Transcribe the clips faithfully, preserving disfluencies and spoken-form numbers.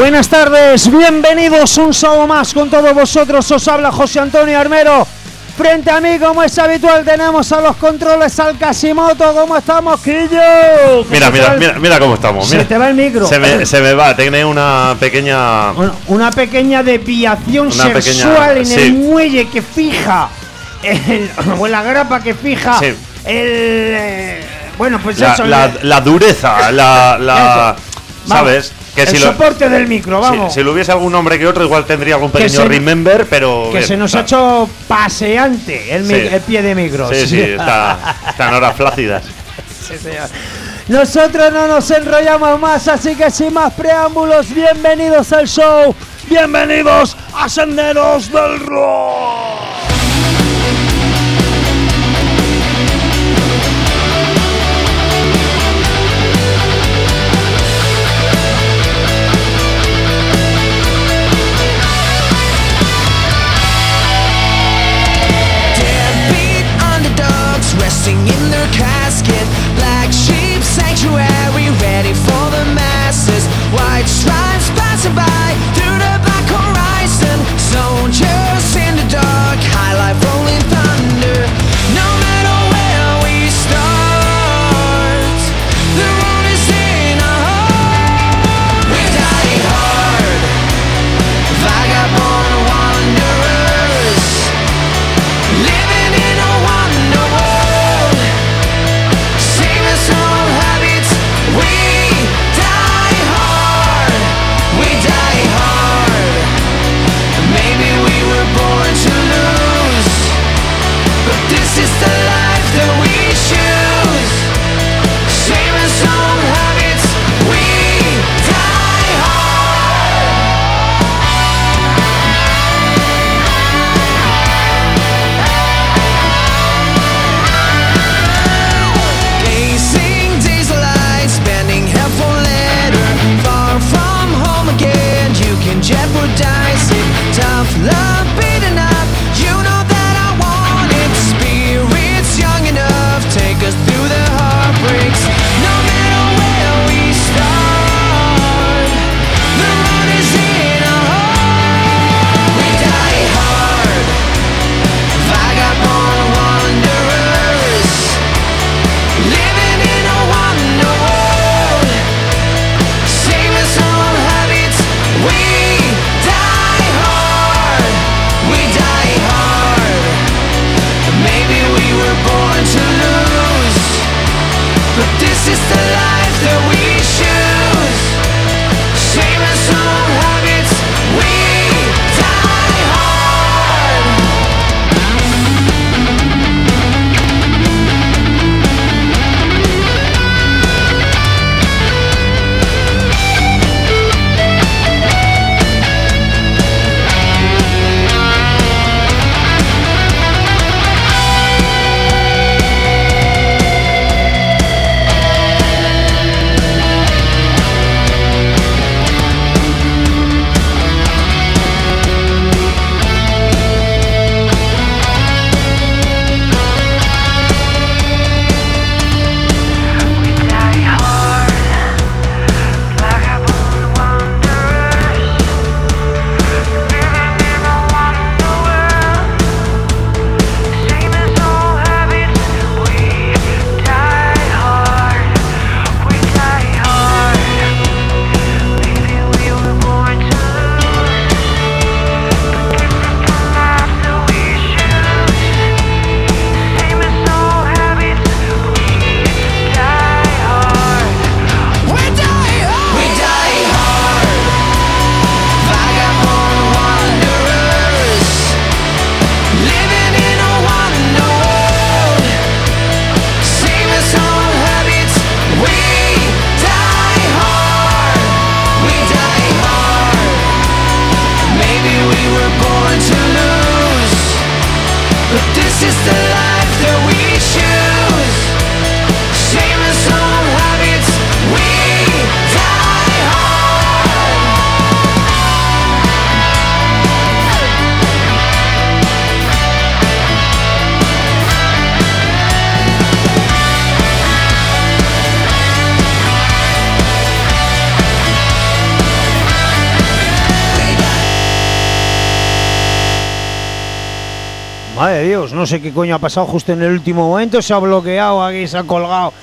Buenas tardes, bienvenidos un sábado más con todos vosotros. Os habla José Antonio Armero. Frente a mí, como es habitual, tenemos a los controles al Casimoto. ¿Cómo estamos, Quillo? Mira, mira, mira, mira cómo estamos. Mira. Se te va el micro. Se me, se me va, tiene una pequeña... Una, una pequeña desviación una sexual pequeña, en sí. el muelle que fija, el, o en la grapa que fija, sí. el... Eh, bueno, pues la, eso. La, el, la dureza, la... la ¿sabes? Que el si soporte lo, del micro, vamos. Si, si lo hubiese algún nombre que otro, igual tendría algún pequeño se, remember, pero... Que bien, se nos está. ha hecho paseante el, sí. el pie de micro. Sí, sí, está, está en horas flácidas. Sí, señor. Nosotros no nos enrollamos más, así que sin más preámbulos, bienvenidos al show. Bienvenidos a Senderos del Rock. In their casket, black sheep sanctuary, ready for the masses. White stripes passing by through the black horizon. Soldiers in the dark, high life rolling thunder. No matter where we start, the road is in our heart. We die hard, vagabond wanderers, living in a wonder world. This is the life that we choose. Shame and some habits, we die hard. Gazing days of light, spending half for letter. Far from home again, you can jeopardize it. Tough love, beaten up, you know that take us through the heartbreaks. No matter where we start, the road is in our heart. We die hard, vagabond wanderers, living in a wonder world. Shameless old habits, we die hard. We die hard. Maybe we were born to lose, but this is the life that we choose. Shame and some habits, we die hard. Madre de Dios, no sé qué coño ha pasado justo en el último momento. Se ha bloqueado aquí, se ha colgado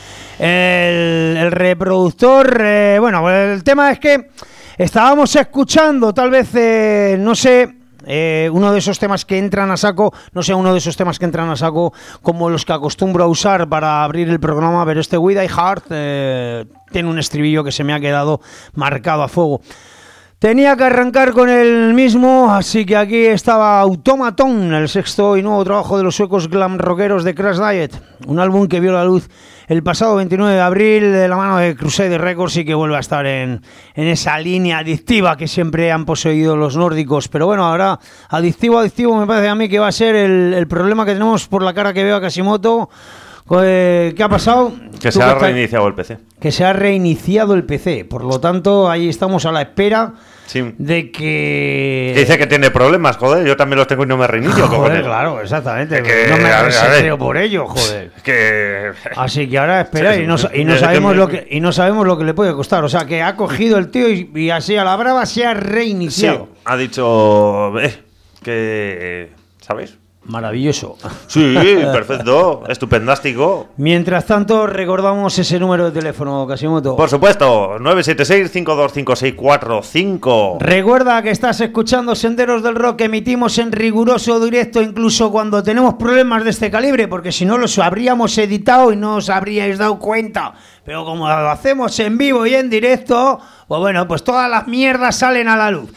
el, el reproductor. Eh, bueno, el tema es que estábamos escuchando, tal vez, eh, no sé... Eh, uno de esos temas que entran a saco, no sé, uno de esos temas que entran a saco como los que acostumbro a usar para abrir el programa, pero este With I Heart eh, tiene un estribillo que se me ha quedado marcado a fuego. Tenía que arrancar con el mismo, así que aquí estaba Automaton, el sexto y nuevo trabajo de los suecos glam rockeros de Crash Diet, un álbum que vio la luz el pasado veintinueve de abril de la mano de Crusade Records y que vuelve a estar en, en esa línea adictiva que siempre han poseído los nórdicos. Pero bueno, ahora adictivo, adictivo me parece a mí que va a ser el, el problema que tenemos por la cara que veo a Kashimoto. ¿Qué ha pasado? Que se ha reiniciado el P C. Que se ha reiniciado el P C. Por lo tanto, ahí estamos a la espera sí. de que... que... Dice que tiene problemas, joder. Yo también los tengo y no me reinicio. Joder, cojones. Claro, exactamente. Que, no me reseteo ver, por ello, joder. Que... Así que ahora espera sí, y, no, y, no sabemos lo que, y no sabemos lo que le puede costar. O sea, que ha cogido el tío y, y así a la brava se ha reiniciado. Sí, ha dicho... Eh, que... ¿Sabéis? Maravilloso. Sí, perfecto, estupendástico. Mientras tanto, recordamos ese número de teléfono, Kashimoto. Por supuesto, nueve siete seis, cinco dos cinco, seis cuatro cinco. Recuerda que estás escuchando Senderos del Rock, que emitimos en riguroso directo, incluso cuando tenemos problemas de este calibre, porque si no los habríamos editado y no os habríais dado cuenta. Pero como lo hacemos en vivo y en directo, pues bueno, pues todas las mierdas salen a la luz.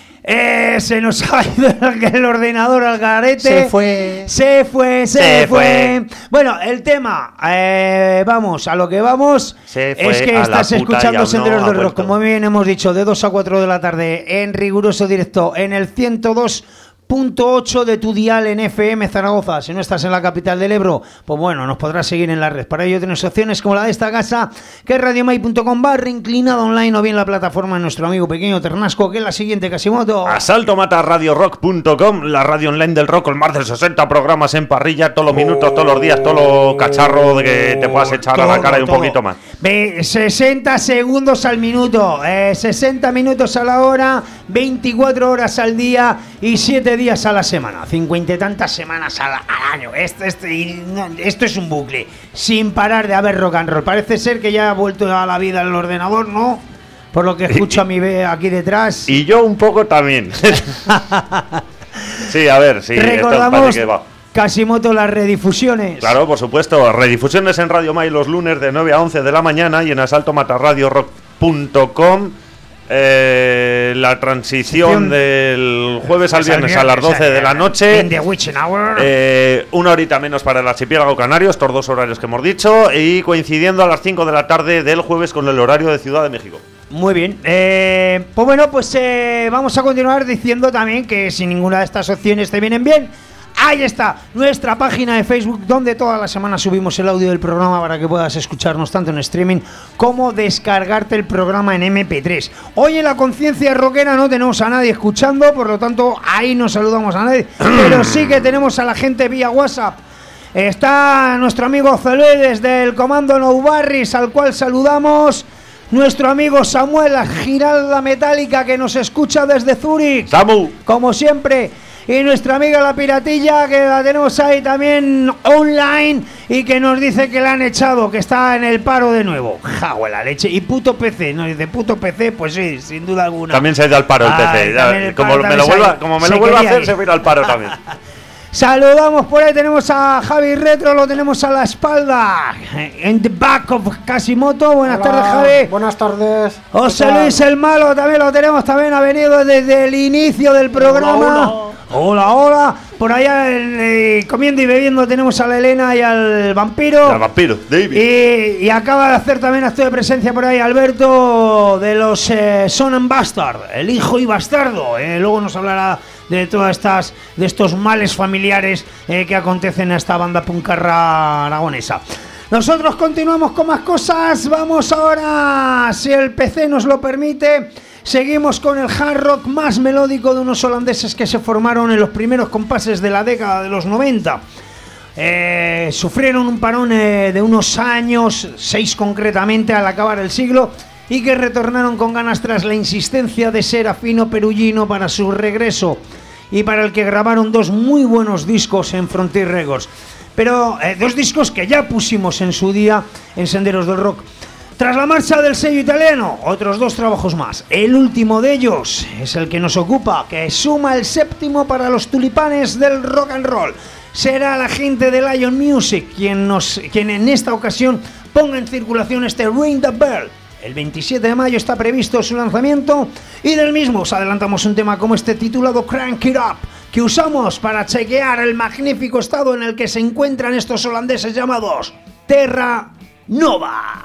Eh, se nos ha ido el ordenador al garete. Se fue. Se fue, se, se fue. fue. Bueno, el tema, eh, vamos, a lo que vamos. Se fue es que a estás la puta escuchando y Senderos aún no del ha Rock, vuelto. como bien hemos dicho, de dos a cuatro de la tarde en riguroso directo en el ciento dos punto ocho de tu dial en F M Zaragoza. Si no estás en la capital del Ebro, pues bueno, nos podrás seguir en la red. Para ello tienes opciones como la de esta casa, que es radiomai punto com barra inclinado online, o bien la plataforma de nuestro amigo pequeño Ternasco, que es la siguiente, Kashimoto. Asalto mata radio rock punto com, la radio online del rock, con más de sesenta programas en parrilla, todos los minutos, todos los días, todo lo cacharro de que te puedas echar Todo, a la cara y un todo. poquito más. Ve, sesenta segundos al minuto, eh, sesenta minutos a la hora, veinticuatro horas al día y siete días a la semana. cincuenta y tantas semanas al, al año. Esto, esto, y no, esto es un bucle sin parar de haber rock and roll. Parece ser que ya ha vuelto a la vida el ordenador, ¿no? Por lo que escucho a mi ve aquí detrás. Y yo un poco también. Sí, a ver, sí. Recordamos, esto que va. Kashimoto, las redifusiones. Claro, por supuesto. Redifusiones en Radio Mai los lunes de nueve a once de la mañana y en asalto mata radio rock punto com. Eh, la transición del jueves al viernes a las doce de la noche. In the witching hour. Eh, una horita menos para el archipiélago canario, estos dos horarios que hemos dicho, y coincidiendo a las cinco de la tarde del jueves con el horario de Ciudad de México. Muy bien. Eh, pues bueno, pues eh, vamos a continuar diciendo también que si ninguna de estas opciones te vienen bien, ahí está nuestra página de Facebook, donde toda la semana subimos el audio del programa para que puedas escucharnos tanto en streaming como descargarte el programa en eme pe tres. Hoy en la conciencia rockera no tenemos a nadie escuchando, por lo tanto ahí no saludamos a nadie, pero sí que tenemos a la gente vía WhatsApp. Está nuestro amigo Zelé desde el comando No Barris, al cual saludamos. Nuestro amigo Samuel, la Giralda Metálica, que nos escucha desde Zúrich. ¡Samu! Como siempre. Y nuestra amiga la Piratilla, que la tenemos ahí también online y que nos dice que la han echado, que está en el paro de nuevo. ¡Jagüe la leche! Y puto P C, nos dice puto P C, pues sí, sin duda alguna. También se ha ido al paro el Ay, P C. también Ya, el como, paro me lo también vuelva, se- como me se lo vuelva a quería hacer, ir. se va a ir al paro también. Saludamos por ahí, tenemos a Javi Retro, lo tenemos a la espalda. En the back of Kashimoto. Buenas Hola, tardes, Javi. Buenas tardes. José ¿Qué tal? Luis el Malo también lo tenemos, también ha venido desde el inicio del programa. Hola, hola, hola. Por allá eh, comiendo y bebiendo tenemos a la Elena y al vampiro. El vampiro, David. Y, y acaba de hacer también acto de presencia por ahí Alberto de los eh, Son and Bastard, el hijo y bastardo. Eh, luego nos hablará de todas estas, de estos males familiares eh, que acontecen a esta banda puncarra aragonesa. Nosotros continuamos con más cosas. Vamos ahora, si el P C nos lo permite, seguimos con el hard rock más melódico de unos holandeses que se formaron en los primeros compases de la década de los noventa. Eh, sufrieron un parón eh, de unos años, seis concretamente, al acabar el siglo, y que retornaron con ganas tras la insistencia de Serafino Perugino para su regreso. y para el que grabaron dos muy buenos discos en Frontier Records. Pero eh, dos discos que ya pusimos en su día en Senderos del Rock. Tras la marcha del sello italiano, otros dos trabajos más. El último de ellos es el que nos ocupa, que suma el séptimo para los tulipanes del rock and roll. Será la gente de Lion Music quien, nos, quien en esta ocasión ponga en circulación este Ring the Bell. El veintisiete de mayo está previsto su lanzamiento y del mismo os adelantamos un tema como este titulado Crank It Up, que usamos para chequear el magnífico estado en el que se encuentran estos holandeses llamados Terra Nova.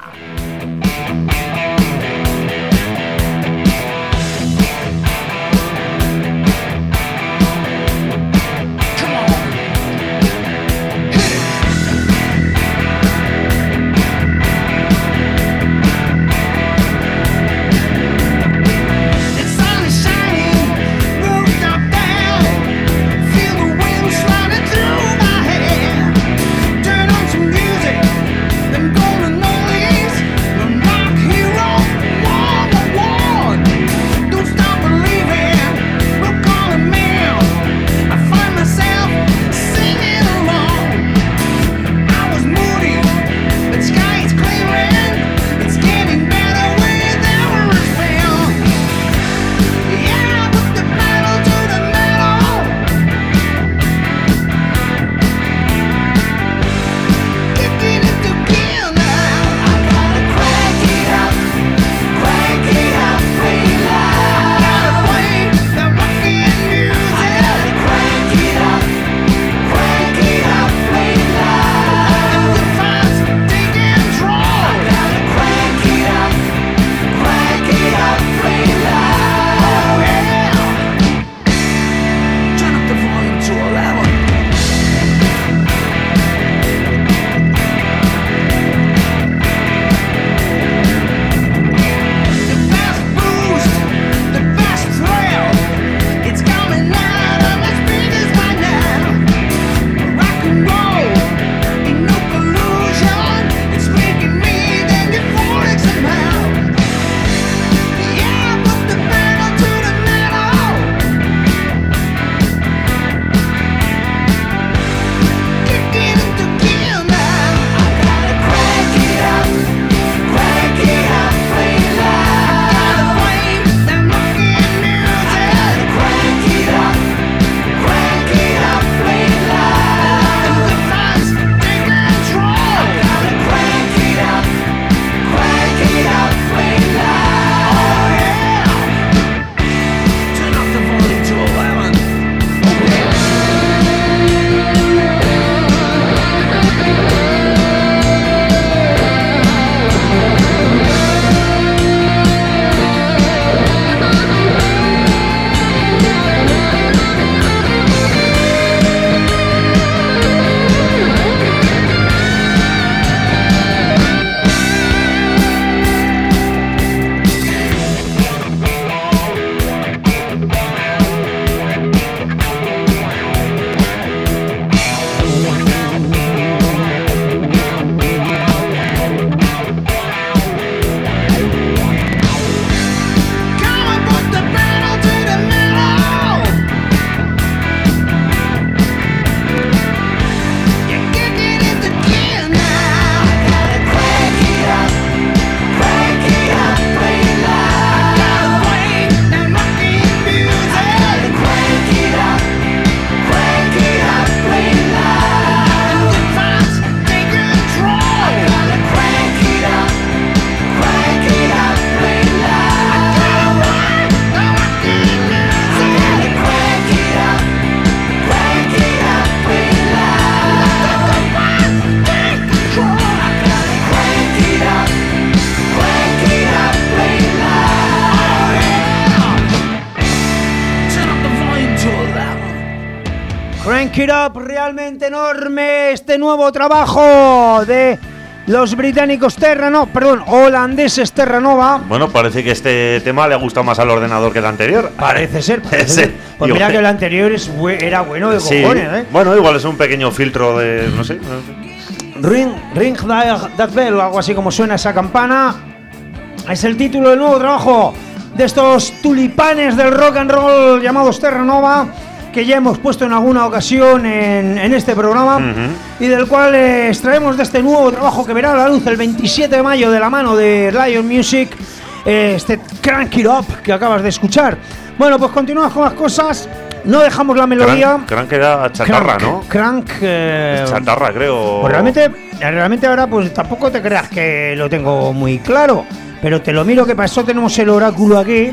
Crank It Up, realmente enorme este nuevo trabajo de los británicos Terra, no, perdón, holandeses Terra Nova. Bueno, parece que este tema le ha gustado más al ordenador que el anterior. Parece ser, parece ser. Pues mira que el anterior es, era bueno de sí, cojones, ¿eh? Bueno, igual es un pequeño filtro de, no sé. No sé. Ring, Ring That Bell, o algo así como suena esa campana. Es el título del nuevo trabajo de estos tulipanes del rock and roll llamados Terra Nova, que ya hemos puesto en alguna ocasión en, en este programa, uh-huh. y del cual eh, extraemos de este nuevo trabajo que verá la luz el veintisiete de mayo de la mano de Lion Music, eh, este Crank It Up que acabas de escuchar. Bueno, pues continuamos con las cosas. No dejamos la melodía. Crank, crank era chatarra, crank, ¿no? Crank. Eh, chatarra, creo. Pues realmente, realmente ahora pues tampoco te creas que lo tengo muy claro, pero te lo miro, que para eso tenemos el oráculo aquí.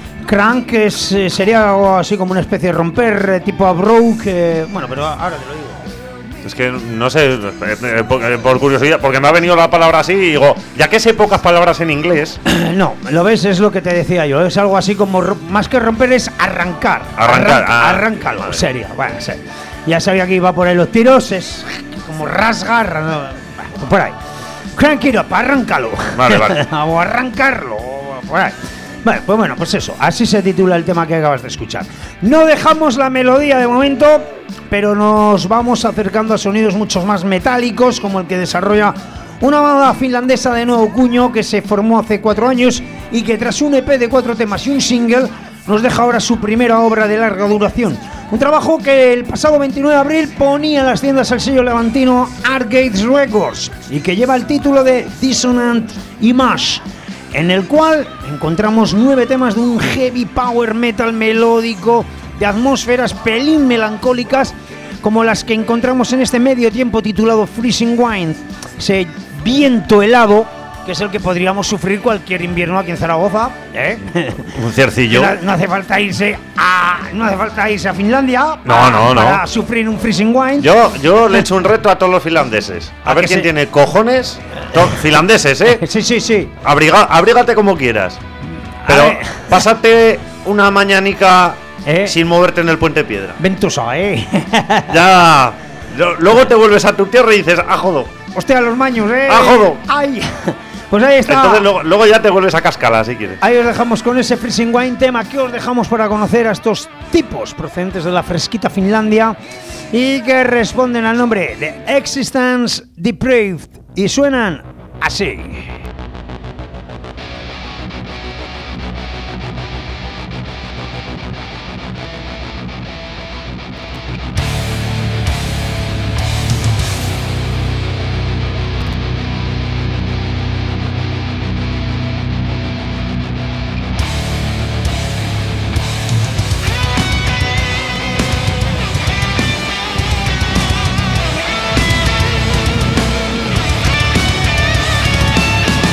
Crank es, eh, sería algo así como una especie de romper, eh, tipo Abroad, que... Bueno, pero ahora te lo digo. Es que no sé, eh, por, eh, por curiosidad, porque me ha venido la palabra así y digo, ya que sé pocas palabras en inglés... No, lo ves, es lo que te decía yo, es algo así como, más que romper, es arrancar. Arrancar, Arranca, ah, Arráncalo, vale. serio, bueno, serio. Ya sabía que iba por ahí los tiros, es como rasgar, no, bueno, por ahí. Crank it up, arráncalo. Vale, vale. O arrancarlo, o por ahí. Vale, pues bueno, pues eso, así se titula el tema que acabas de escuchar. No dejamos la melodía de momento, pero nos vamos acercando a sonidos mucho más metálicos, como el que desarrolla una banda finlandesa de nuevo cuño que se formó hace cuatro años y que tras un E P de cuatro temas y un single nos deja ahora su primera obra de larga duración. Un trabajo que el pasado veintinueve de abril ponía en las tiendas el sello levantino Arcades Records y que lleva el título de Dissonant Image, en el cual encontramos nueve temas de un heavy power metal melódico de atmósferas pelín melancólicas, como las que encontramos en este medio tiempo titulado Freezing Wind, ese viento helado que es el que podríamos sufrir cualquier invierno aquí en Zaragoza, ¿eh? Un ciercillo. No, no hace falta irse a no hace falta irse a Finlandia no, para, no, no. para sufrir un Freezing Wind. Yo, yo le echo un reto a todos los finlandeses. A, ¿A ver que quién se... tiene cojones. To- finlandeses, ¿eh? Sí, sí, sí. Abriga, abrígate como quieras. Pero ver. pásate una mañanica ¿Eh? sin moverte en el Puente Piedra. Ventosa, ¿eh? Ya. Lo- Luego te vuelves a tu tierra y dices, ah, jodo. Hostia, los maños, ¿eh? ¡Ah, jodo! ¡Ay! Pues ahí está. Entonces luego, luego ya te vuelves a Cascala si quieres. Ahí os dejamos con ese Freezing Wine, tema que os dejamos para conocer a estos tipos procedentes de la fresquita Finlandia y que responden al nombre de Existence Depraved y suenan así. We'll be right back.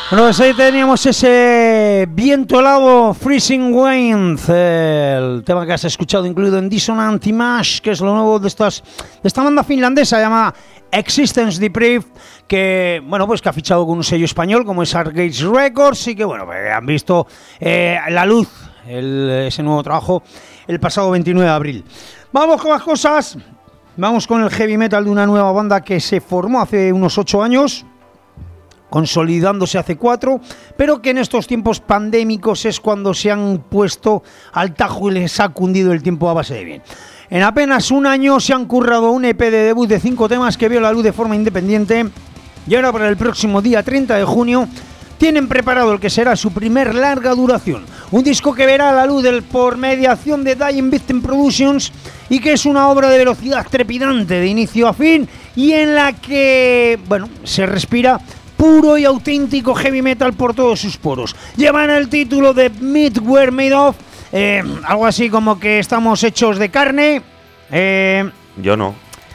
Bueno, pues ahí teníamos ese viento helado, Freezing Wind, el tema que has escuchado incluido en Dissonant Image, que es lo nuevo de, estas, de esta banda finlandesa llamada Existence Deprived, que bueno, pues que ha fichado con un sello español como es Arcade Records y que bueno, pues, han visto eh, la luz, el, ese nuevo trabajo, el pasado veintinueve de abril. Vamos con más cosas, vamos con el heavy metal de una nueva banda que se formó hace unos ocho años, consolidándose hace cuatro, pero que en estos tiempos pandémicos es cuando se han puesto al tajo y les ha cundido el tiempo a base de bien. En apenas un año se han currado un E P de debut de cinco temas que vio la luz de forma independiente y ahora para el próximo día treinta de junio tienen preparado el que será su primer larga duración, un disco que verá la luz del, por mediación de Dying Victim Productions y que es una obra de velocidad trepidante de inicio a fin y en la que, bueno, se respira puro y auténtico heavy metal por todos sus poros. Llevan el título de Meat We're Made Of, eh, algo así como que estamos hechos de carne. Eh, Yo no.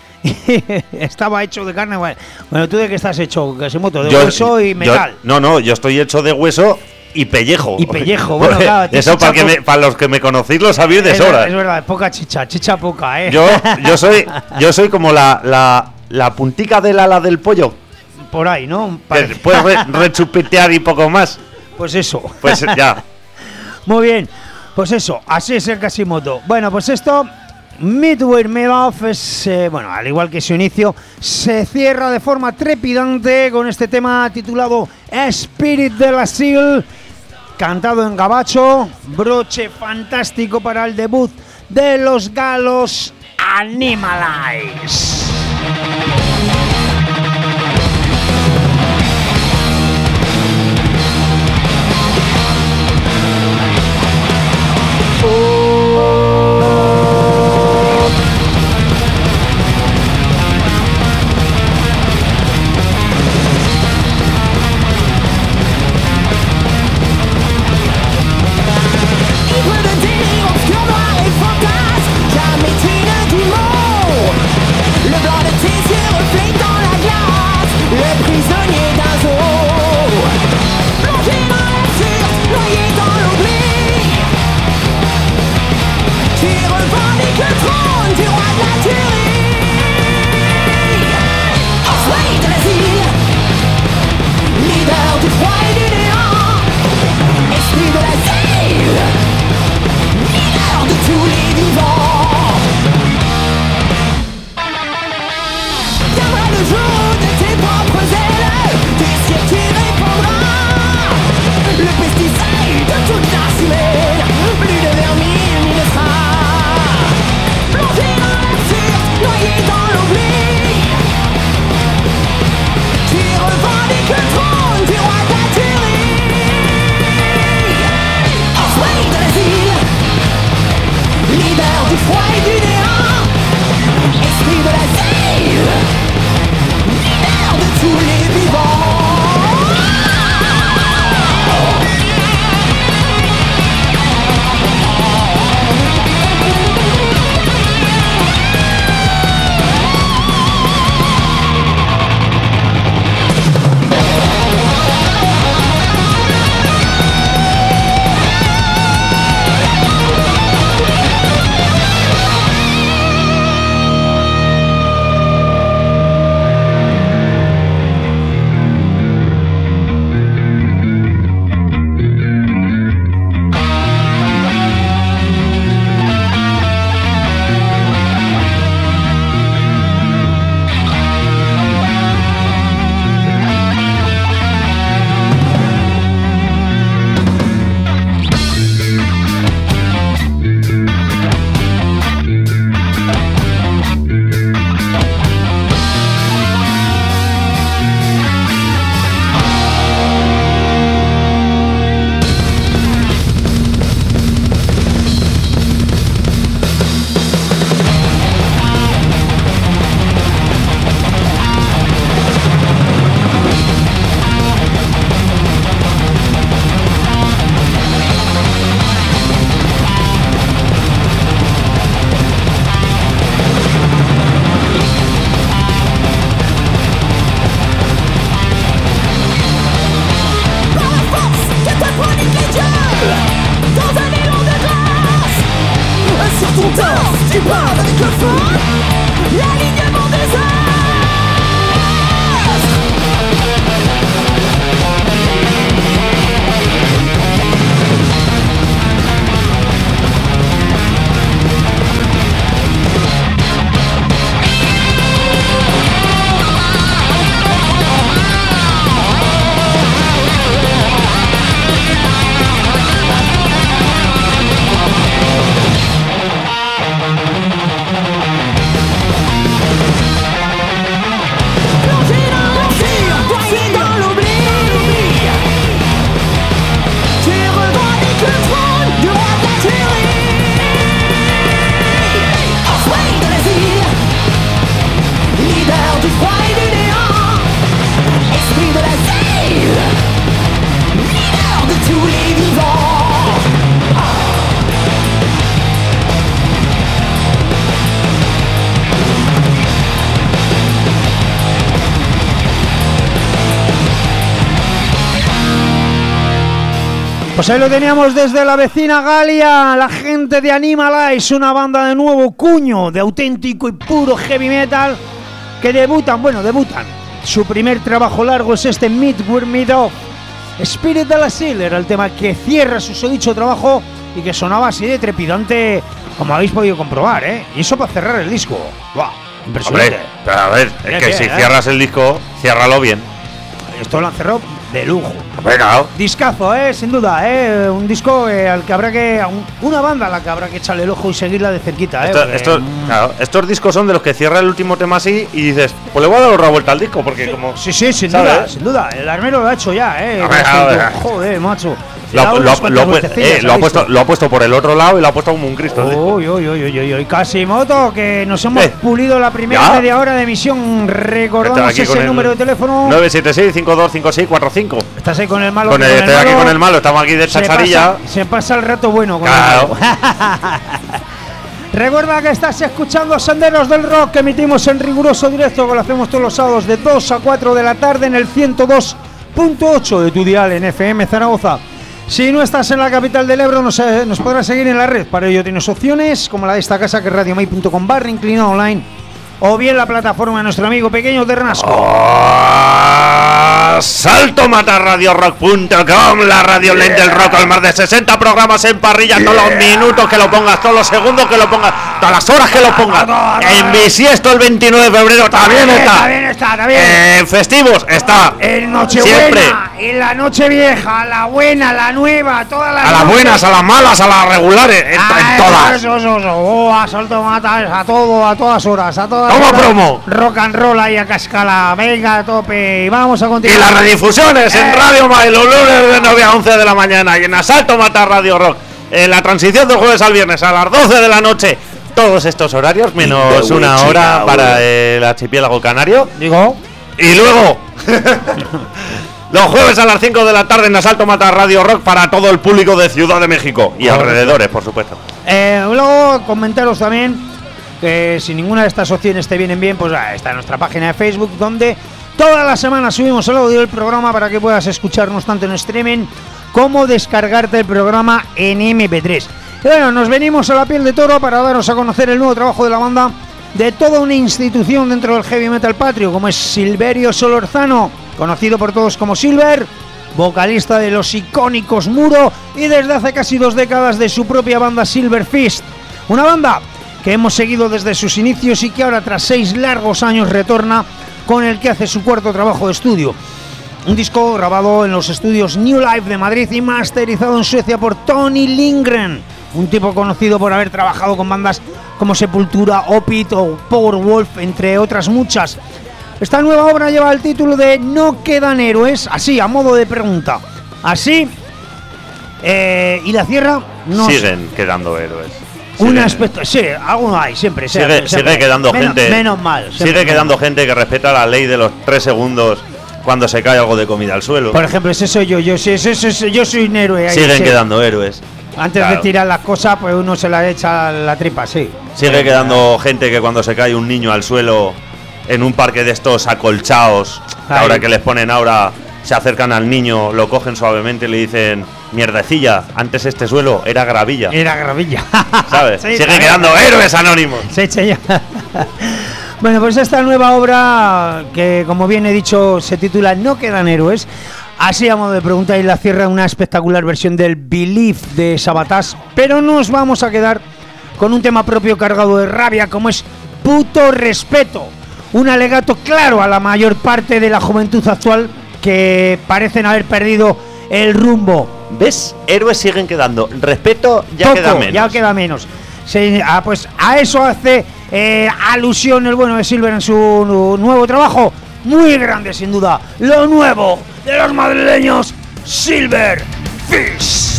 Estaba hecho de carne. Bueno, bueno, ¿tú de qué estás hecho, Casimoto? De yo, hueso y metal. Yo, no, no, yo estoy hecho de hueso y pellejo. Y pellejo, bueno, claro. Eso para, que me, para los que me conocéis lo sabéis de sobra. Es verdad, poca chicha, chicha poca, ¿eh? Yo, yo, soy, yo soy como la, la, la puntica del ala del pollo. Por ahí, ¿no? Parece. Puedes re, rechupetear y poco más. Pues eso. Pues ya. Muy bien. Pues eso, así es el Casimoto. Bueno, pues esto, Midway Made Off, es, eh, bueno, al igual que su inicio, se cierra de forma trepidante con este tema titulado Spirit de la Seal, cantado en gabacho, broche fantástico para el debut de los galos Animalize. Le qui parle avec le fond, l'alignement des astres. Pues ahí lo teníamos desde la vecina Galia, la gente de Animalize, una banda de nuevo cuño, de auténtico y puro heavy metal, que debutan, bueno, debutan. Su primer trabajo largo es este Midway Mid-Off, Spirit de la Seal, era el tema que cierra su dicho trabajo y que sonaba así de trepidante, como habéis podido comprobar, ¿eh? Y eso para cerrar el disco. ¡Wow! Impresionante. Hombre, pero a ver, es Bien, que bien, si ¿eh? cierras el disco, ciérralo bien. Esto lo han cerrado de lujo. Bueno, Discazo, eh, sin duda, eh, un disco eh, al que habrá que, un, una banda a la que habrá que echarle el ojo y seguirla de cerquita, eh. esto- porque, estos, mm, claro, estos discos son de los que cierra el último tema así y dices, pues le voy a dar otra vuelta al disco porque como Sí, sí, sin ¿sabes? duda, sin duda. El armero lo ha hecho ya, eh. A ver, Con a ver. esto, joder, macho. lo, Le ha dado lo- unas lo- cuantas lo- vueltecillas, eh, lo ha ¿has puesto, visto? lo ha puesto por el otro lado y lo ha puesto como un Cristo. ¿sí? Uy, uy, uy, uy, uy, uy, Casimoto, que nos hemos Eh, pulido la primera ¿ya? media hora de emisión. Recordamos Estoy aquí con ese el número de teléfono. nueve siete seis, cinco dos cinco seis cuatro cinco. Estás ahí con el malo. Con el, con el estoy aquí malo. con el malo, estamos aquí de Se chacharilla. pasa, se pasa el rato bueno con Claro. el malo. Recuerda que estás escuchando Senderos del Rock, que emitimos en riguroso directo, que lo hacemos todos los sábados de dos a cuatro de la tarde en el ciento dos punto ocho de tu dial en F M Zaragoza. Si no estás en la capital del Ebro, nos, eh, nos podrás seguir en la red. Para ello tienes opciones como la de esta casa, que es radiomay punto com barra inclinado online, o bien la plataforma de nuestro amigo Pequeño Ternasco. Oh, salto mata radio rock punto com, la radio online del rock, al más de sesenta programas en parrilla, todos los minutos que lo pongas, todos los segundos que lo pongas, todas las horas que lo pongas. En bisiesto el veintinueve de febrero también está. Está bien, está, está bien. En festivos está. En Nochebuena, Siempre. en la Nochevieja, la buena, la nueva, todas las A las noches. buenas, a las malas, a las regulares, en, Ah, en todas. Eso, eso, eso. Oh, a salto matas, a todo, a todas horas, a todas Toma horas. promo. Rock and roll ahí a cascala, venga a tope. Y vamos a Y continuar. las redifusiones en Eh. Radio Mai, los lunes de nueve a once de la mañana. Y en Asalto Mata Radio Rock, en la transición del jueves al viernes a las doce de la noche. Todos estos horarios, menos una hora para el archipiélago canario. Digo, Y luego, los jueves a las cinco de la tarde en Asalto Mata Radio Rock para todo el público de Ciudad de México y Correcto. alrededores, por supuesto. eh, luego comentaros también que si ninguna de estas opciones te vienen bien, pues ah, está en nuestra página de Facebook, donde toda la semana subimos el audio del programa para que puedas escucharnos tanto en streaming como descargarte el programa en eme pe tres. Y bueno, nos venimos a la piel de toro para daros a conocer el nuevo trabajo de la banda, de toda una institución dentro del heavy metal patrio, como es Silverio Solorzano, conocido por todos como Silver, vocalista de los icónicos Muro y desde hace casi dos décadas de su propia banda Silver Fist. Una banda que hemos seguido desde sus inicios y que ahora tras seis largos años retorna con el que hace su cuarto trabajo de estudio. Un disco grabado en los estudios New Life de Madrid y masterizado en Suecia por Tony Lindgren, un tipo conocido por haber trabajado con bandas como Sepultura, Opeth o Powerwolf, entre otras muchas. Esta nueva obra lleva el título de No quedan héroes, así a modo de pregunta. Así, eh, y la cierra no Siguen quedando héroes. un Siguen- aspecto, sí, alguno hay, siempre. Sigue, siempre, siempre. sigue quedando menos, gente. Menos mal. Sigue siempre. quedando gente que respeta la ley de los tres segundos cuando se cae algo de comida al suelo. Por ejemplo, ese soy yo, yo, sí, ese, ese, ese- yo soy un héroe. ahí, Siguen sí. quedando héroes. Antes Claro. de tirar las cosas, pues uno se la echa a la tripa, sí. Sigue quedando gente que cuando se cae un niño al suelo en un parque de estos acolchados, Ay. ahora que les ponen ahora se acercan al niño, lo cogen suavemente y le dicen: mierdecilla, antes este suelo era gravilla. Era gravilla. ¿Sabes? Sí, sigue quedando héroes anónimos. Sí, ya. Bueno, pues esta nueva obra, que como bien he dicho, se titula No quedan héroes. Así a modo de pregunta, y la cierra una espectacular versión del Believe de Sabatas. Pero nos vamos a quedar con un tema propio cargado de rabia, como es Puto Respeto. Un alegato claro a la mayor parte de la juventud actual, que parecen haber perdido el rumbo. ¿Ves? Héroes siguen quedando. Respeto ya Poco, queda menos. Ya queda menos. Sí, ah, pues a eso hace eh, alusión el bueno de Silver en su nu- nuevo trabajo. Muy grande, sin duda. Lo nuevo de los madrileños, Silver Fist.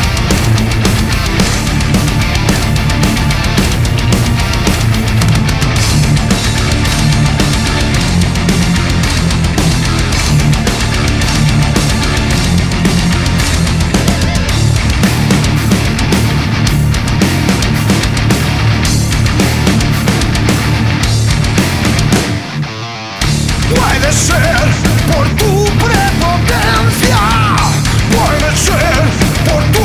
Puede ser por tu prepotencia, puede ser por tu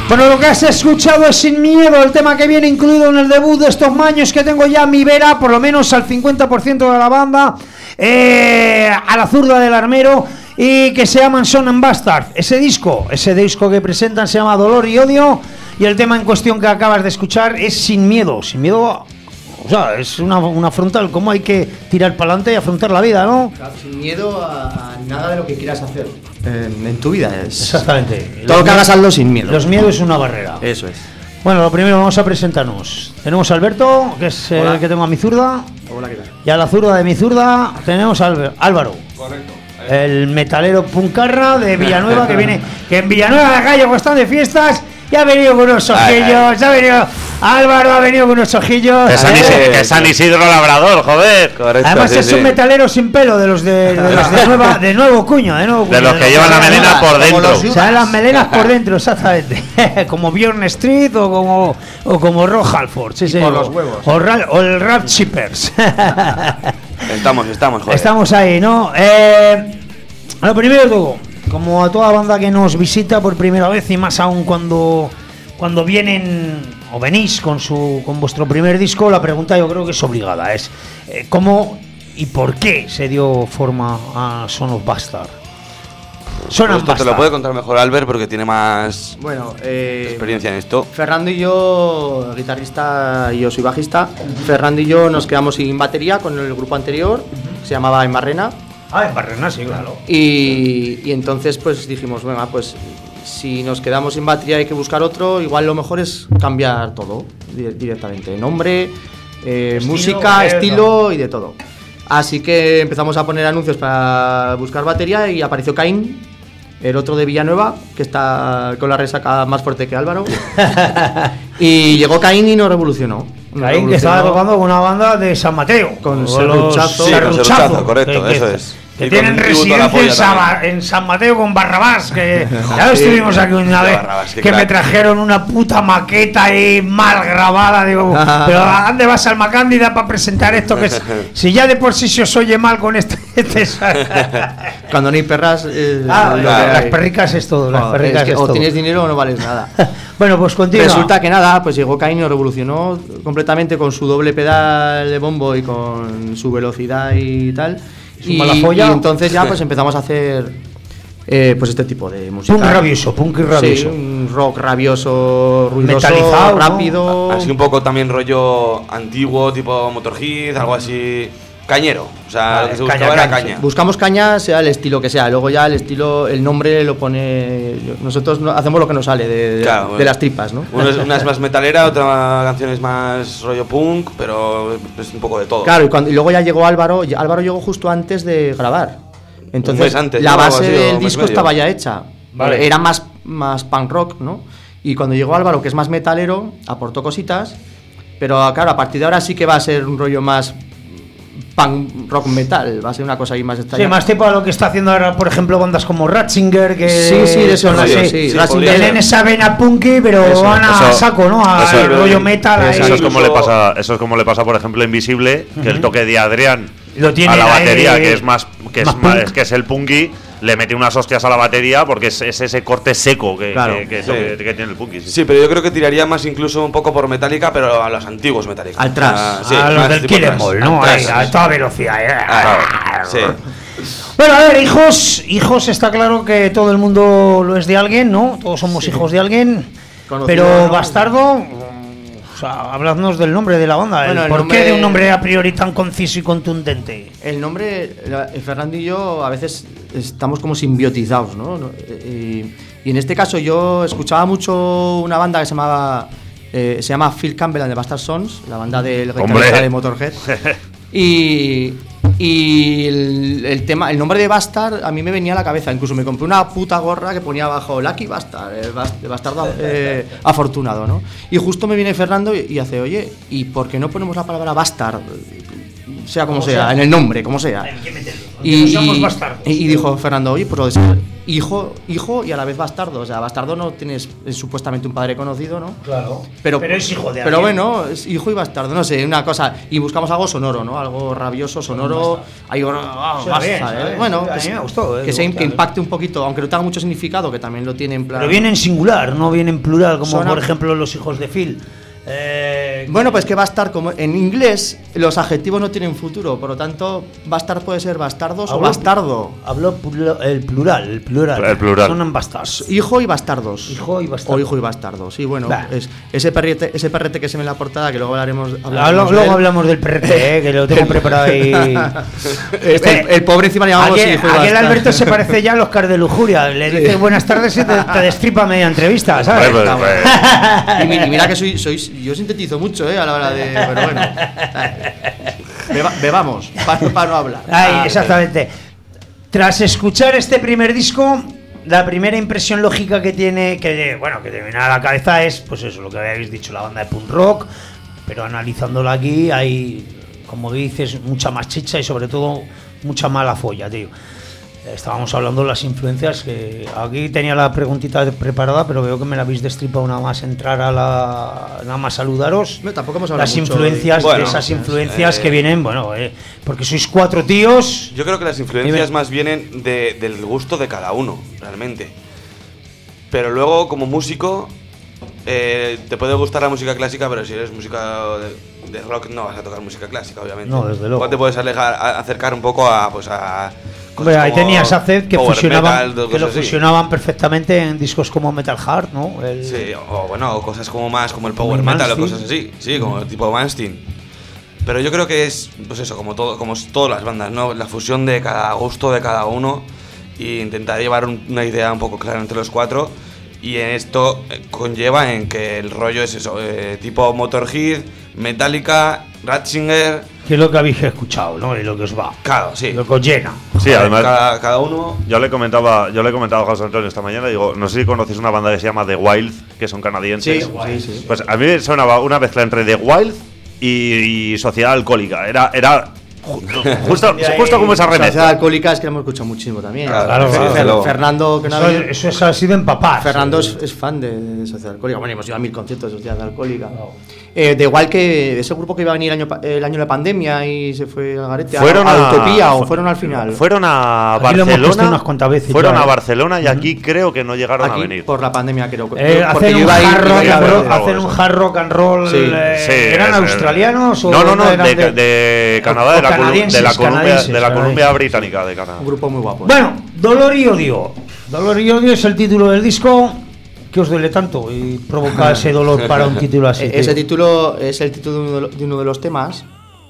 Bueno, lo que has escuchado es Sin Miedo, el tema que viene incluido en el debut de estos maños, que tengo ya a mi vera, por lo menos al cincuenta por ciento de la banda, eh, a la zurda del armero, y que se llaman Son and Bastard. Ese disco, ese disco que presentan se llama Dolor y Odio, y el tema en cuestión que acabas de escuchar es Sin Miedo. Sin miedo, o sea, es una, una frontal, cómo hay que tirar para adelante y afrontar la vida, ¿no? Claro, sin miedo a, a nada de lo que quieras hacer en, en tu vida. Es Exactamente. todo lo que hagas, hazlo sin miedo. Los miedos es una barrera. Eso es. Bueno, lo primero vamos a presentarnos. Tenemos a Alberto, que es Hola. el que tengo a mi zurda. Hola, ¿qué tal? Y a la zurda de mi zurda tenemos a Álvaro. Correcto. El metalero puncarra de Villanueva, que viene, que en Villanueva de Gallo, cuando están de fiestas, ya ha venido con unos ojillos, ha venido, Álvaro ha venido con unos ojillos. Que San, Isidro, que San Isidro Labrador, joder. Correcto, Además sí, es sí. un metalero sin pelo, de los de, de, los de, nueva, de nuevo cuño, de nuevo cuño. De los que de llevan la melena por dentro. O sea, las melenas por dentro, exactamente. Como Bjorn Street o como, o como Rob Halford. Sí, sí, por los huevos. O, o el Rap Chippers. Estamos, estamos, joder. Estamos ahí, ¿no? Eh... Lo primero de todo, como a toda banda que nos visita por primera vez, y más aún cuando, cuando vienen o venís con su con vuestro primer disco, la pregunta yo creo que es obligada, es eh, ¿cómo y por qué se dio forma a Son of Bastard? Son pues esto te lo puede contar mejor Albert porque tiene más bueno, eh, experiencia en esto. Fernando y yo, guitarrista y yo soy bajista, uh-huh. Fernando y yo nos quedamos sin batería con el grupo anterior, uh-huh. se llamaba En Barrena. Ah, en Barrena, sí, claro. Y, y entonces pues dijimos, venga, pues si nos quedamos sin batería hay que buscar otro, igual lo mejor es cambiar todo directamente, nombre, eh, estilo, música, estilo no. y de todo. Así que empezamos a poner anuncios para buscar batería y apareció Caín, el otro de Villanueva, que está con la resaca más fuerte que Álvaro. Y llegó Caín y nos revolucionó. Caín, que estaba tocando con una banda de San Mateo. Con Serruchazo. Sí, con Serruchazo, correcto, que, eso que, es. Que y tienen residencia en San, en San Mateo con Barrabás, que ya lo estuvimos aquí una vez, Barrabás, que crack. Me trajeron una puta maqueta ahí mal grabada, digo, pero ¿a dónde vas, Alma Cándida, para presentar esto? Que es, si ya de por sí se os oye mal con este... este Cuando no hay perras... Eh, ah, lo, las perricas es todo, las no, perricas es que es o todo. Tienes dinero o no vales nada. Bueno, pues continúa. Resulta que nada, pues llegó Caín y nos revolucionó completamente con su doble pedal de bombo y con su velocidad y tal. Y, y entonces ya pues empezamos a hacer eh, pues este tipo de música. Punk rabioso, punk rabioso. Sí, un rock rabioso, ruidoso, metalizado, rápido. ¿no? Así un poco también rollo antiguo, tipo Motorhead, algo así. Cañero, o sea, vale, lo que se buscaba era caña. Buscamos caña, sea el estilo que sea. Luego ya el estilo, el nombre lo pone. Nosotros hacemos lo que nos sale de, claro, de las tripas, ¿no? Una es, una es más metalera, otra canción es más rollo punk, pero es un poco de todo. Claro, y, cuando, y luego ya llegó Álvaro. Álvaro llegó justo antes de grabar. Entonces, un mes antes, la base así, del disco estaba ya hecha. Vale. Era más, más punk rock, ¿no? Y cuando llegó Álvaro, que es más metalero, aportó cositas. Pero claro, a partir de ahora sí que va a ser un rollo más punk rock metal, va a ser una cosa ahí más extraña. Sí, más tipo a lo que está haciendo ahora, por ejemplo, bandas como Ratzinger, que sí, sí, de eso no sé, sí, sí, Ratzinger tienen esa vena punky, pero eso, van a eso, saco, ¿no? A eso, el rollo metal. Eso, ahí. Es como le pasa, eso es como le pasa, por ejemplo, a Invisible, uh-huh. que el toque de Adrián lo tiene a la batería, ahí, que es más que es, más más, que es el punky, le mete unas hostias a la batería porque es, es ese corte seco que, claro, que, que, sí. que, que tiene el punky. Sí. sí, pero yo creo que tiraría más incluso un poco por Metallica, pero a los antiguos Metallica. Al tras, ah, sí, a los del Killer Mall, ¿no? Ahí, a toda velocidad. ¿eh? Ah, sí. Bueno, a ver, hijos, hijos está claro que todo el mundo lo es de alguien, ¿no? Todos somos sí. hijos de alguien. Conocido, pero ¿no? Bastardo, o sea, habladnos del nombre de la banda. Bueno, ¿Por nombre, qué de un nombre a priori tan conciso y contundente? El nombre, Fernando y yo a veces estamos como simbiotizados, ¿no? Y, y en este caso yo escuchaba mucho una banda que se llamaba eh, se llama Phil Campbell and the Bastard Sons, la banda del guitarrista de Motorhead. y y el, el tema, el nombre de Bastard a mí me venía a la cabeza. Incluso me compré una puta gorra que ponía abajo Lucky Bastard, el bastardo eh, afortunado, ¿no? Y justo me viene Fernando y, y hace, oye, ¿y por qué no ponemos la palabra Bastard? Sea como sea, sea, en el nombre, como sea. Y, y, y dijo Fernando, oye, pues lo de, hijo, hijo y a la vez bastardo. O sea, bastardo no tienes es supuestamente un padre conocido, ¿no? Claro. Pero, pero es hijo de Pero alguien. bueno, es hijo y bastardo, no sé, una cosa. Y buscamos algo sonoro, ¿no? Algo rabioso, sonoro. Ahí, oh, Suena bien, basta, suena ¿eh? bien. Bueno, A que, mí me gustó, eh, que, me se, gusta, que eh. impacte un poquito, aunque no tenga mucho significado, que también lo tiene en plan. Pero viene en singular, no viene en plural, como Suena- por ejemplo los hijos de Phil. Eh, Bueno, pues que va a estar como en inglés los adjetivos no tienen futuro, por lo tanto, bastar puede ser bastardos o Hablo- bastardo. Habló plu- el plural, el plural. El plural. Son bastardos. Hijo y bastardos. Hijo y bastardo. O hijo y bastardo. Sí, bueno, Bah. es ese perrete, ese perrete que se ve en la portada, que luego hablaremos. Hablo- hablaremos de luego él. hablamos del perrete, eh, que lo tengo preparado ahí. Este, el, el pobre encima le llamamos Aquel, hijo y aquel bastardo. Alberto se parece ya a Oscar de Lujuria. Le dice buenas tardes y te, te destripa media entrevista, ¿sabes? Pues, pues, pues. Y, mi- y mira que soy, soy, yo sintetizo mucho, ¿eh? A la hora de. Pero bueno. Beba- bebamos, para no, para no hablar. Ahí, Ah, exactamente. Tras escuchar este primer disco, la primera impresión lógica que tiene, que bueno, que te viene a la cabeza es, pues eso, lo que habéis dicho, la banda de punk rock, pero analizándola aquí hay, como dices, mucha más chicha y sobre todo mucha mala folla, tío. Estábamos hablando de las influencias, que aquí tenía la preguntita preparada, pero veo que me la habéis destripado nada más entrar a la... nada más saludaros. No, tampoco hemos hablado las mucho influencias, de- Bueno, de esas influencias eh, que vienen, bueno, eh, porque sois cuatro tíos. Yo creo que las influencias Dime. más vienen de- del gusto de cada uno, realmente. Pero luego, como músico, eh, te puede gustar la música clásica, pero si eres música de, de rock no vas a tocar música clásica, obviamente. No, desde luego. Igual te puedes alejar- a- acercar un poco a, pues a Hombre, ahí como tenías a Zed que, power fusionaban, metal, que lo cosas así. fusionaban perfectamente en discos como Metal Heart, ¿no? El- Sí, o bueno, o cosas como más como el Como power el metal o Malmsteen. cosas así, sí, como el tipo Malmsteen. Pero yo creo que es, pues eso, como todo, como todas las bandas, ¿no? La fusión de cada gusto de cada uno e intentar llevar un- una idea un poco clara entre los cuatro. Y en esto eh, conlleva en que el rollo es eso, eh, tipo Motorhead, Metallica, Ratzinger, Que es lo que habéis escuchado, ¿no? Y lo que os va. claro, sí. Lo que os llena. Sí, además, cada, cada uno. yo le comentaba, yo le comentaba a José Antonio esta mañana, digo, no sé si conocéis una banda que se llama The Wild, que son canadienses. Sí, sí, sí. Pues a mí me sonaba una mezcla entre The Wild y, y Sociedad Alcohólica. Era, era ju- justo, justo como esa Sociedad remezcla. Alcohólica es que la hemos escuchado muchísimo también. Claro, claro, Fer- desde luego. Fernando, que no Eso, había- es- eso es así de empapar. Fernando es, es fan de, de Sociedad Alcohólica. Bueno, hemos ido a mil conciertos de Sociedad Alcohólica. Eh, de igual que ese grupo que iba a venir el año, pa- el año de la pandemia y se fue al garete. Fueron a, a, Utopía o fu- fueron al final. Fueron a Aquí lo hemos puesto Barcelona. unas cuantas veces fueron ya, a ¿eh? Barcelona y aquí creo que no llegaron Aquí a venir. por la pandemia creo. Eh, Porque hacen yo un iba a ir- hard rock iba a ir a and ver roll, algo hacen de un eso. hard rock and roll. Sí. eh, Sí, ¿Eran es- australianos o No, no, no, eran de, de Canadá, o de la, Colu- canadienses, de la Columbia, canadienses, de la Columbia canadienses. Británica de Canadá. Un grupo muy guapo. Bueno, Dolor y Odio. Dolor y Odio es el título del disco. ¿Qué os duele tanto y provoca ese dolor para un título así? Eh, tío? Ese título es el título de uno de, lo- de uno de los temas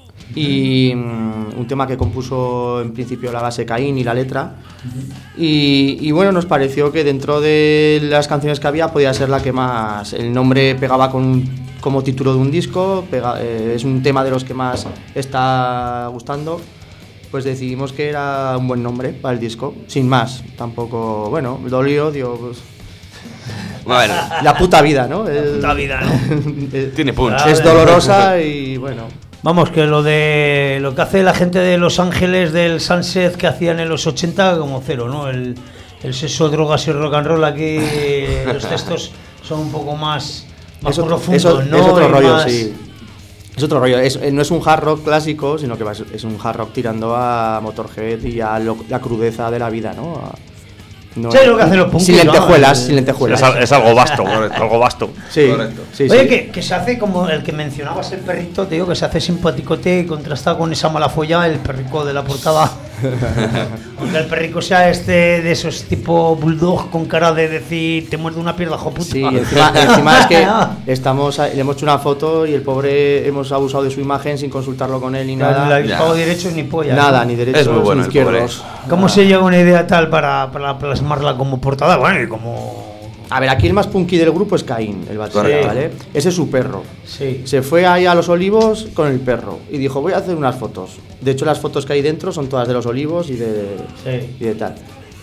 y mm, un tema que compuso en principio la base Caín y la letra y, y bueno, nos pareció que dentro de las canciones que había podía ser la que más el nombre pegaba con un- como título de un disco, pega- eh, es un tema de los que más está gustando, pues decidimos que era un buen nombre para el disco, sin más, tampoco, bueno, Dolor y Odio, pues, Bueno, la puta vida, ¿no? El- puta vida, ¿no? es- tiene punch. Ah, es dolorosa y bueno. Vamos, que lo de lo que hace la gente de Los Ángeles del Sunset que hacían en los ochenta como cero, ¿no? El, el sexo, drogas y rock and roll aquí, los textos son un poco más, más Es otro, profundos, es o- ¿no? es otro Y rollo, más- sí. Es otro rollo. Es, eh, no es un hard rock clásico, sino que va- es un hard rock tirando a Motorhead y a lo- la crudeza de la vida, ¿no? A- no Sí, lo que hacen los punkis, sin lentejuelas, ¿no? sin lentejuelas. Es, al- es algo vasto, algo vasto. Sí, Correcto. sí, Oye, sí. que, que se hace como el que mencionabas, el perrito, te digo, que se hace simpaticote y contrasta con esa mala folla, el perrico de la portada. Aunque el perrico sea este de esos tipo bulldog con cara de decir, te muerde una pierna, hijo puta. Sí, encima, encima es que estamos a- le hemos hecho una foto y el pobre hemos abusado de su imagen sin consultarlo con él ni No le nada. habéis pagado derechos ni pollas. Nada, ¿no? ni derechos Es muy bueno ni el izquierdos. ¿Cómo se llega a una idea tal para, para plasmarla como portada? Bueno, y como... A ver, aquí el más punky del grupo es Caín, el baterista, Correcto. ¿vale? Ese es su perro. Sí. Se fue ahí a Los Olivos con el perro y dijo, voy a hacer unas fotos. De hecho, las fotos que hay dentro son todas de Los Olivos y de, Sí. y de tal.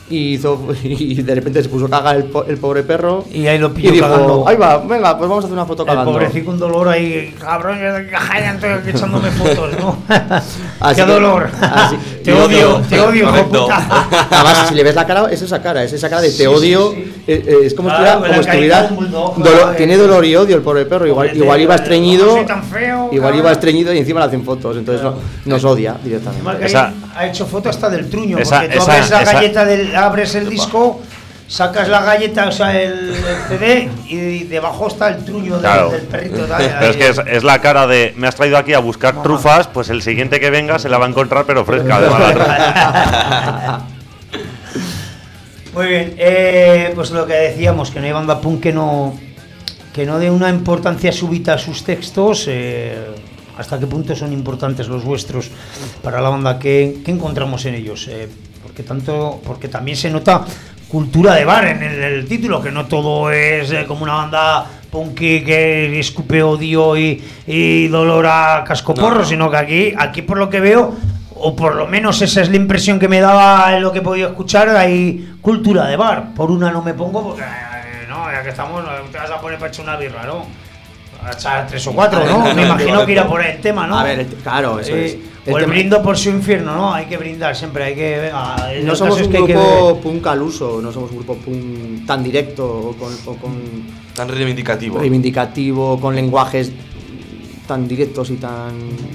y hizo y de repente se puso a cagar el, po- el pobre perro Y ahí lo y pilló dijo, cagando. ahí va, venga, pues vamos a hacer una foto El cagando. pobrecito con dolor ahí, cabrón, yo estoy aquí echándome fotos, ¿no? Así Qué que- dolor. así- te odio, te odio, hijo Correcto. puta. Además, si le ves la cara, es esa cara, es esa cara de te Sí, odio. sí, sí. eh, eh, es como Claro, estuviera, con como la estuviera carita de un bulldog, dolor- claro, tiene eh. dolor y odio el pobre perro. Igual, Pobrete, igual iba no estreñido, soy tan feo, igual cabrón. iba estreñido y encima le hacen fotos. Entonces no- nos odia directamente. Además que Esa- ahí ha hecho foto hasta del truño, Esa- porque tú esa- abres la esa- galleta, del, abres el disco, sacas la galleta, o sea, el, el C D, y debajo está el truño del- Claro. del, perrito. Ahí, Pero ahí. es que es, es la cara de me has traído aquí a buscar Mamá. trufas, pues el siguiente que venga se la va a encontrar pero fresca de mala trufa. Muy bien, eh, pues lo que decíamos, que no hay banda punk que no, que no dé una importancia súbita a sus textos. eh, ¿Hasta qué punto son importantes los vuestros para la banda? ¿Qué, qué encontramos en ellos? Eh, porque, tanto, porque también se nota cultura de bar en el, el título, que no todo es eh, como una banda punky que escupe odio y, y dolor a cascoporro, No, no. sino que aquí, aquí por lo que veo, o por lo menos esa es la impresión que me daba en lo que he podido escuchar, hay cultura de bar. Por una no me pongo porque, eh, no, ya que estamos, no te vas a poner para echar una birra, ¿no? A echar tres o cuatro, ¿no? Me imagino que irá por ahí el tema, ¿no? A ver, el- claro, eso Eh, es. El o el tema- brindo por su infierno, ¿no? Hay que brindar siempre, hay que... Venga, el No caso somos es un que hay que grupo beber. punk al uso, no somos un grupo punk tan directo o con, o con Tan reivindicativo. reivindicativo, con lenguajes tan directos y tan...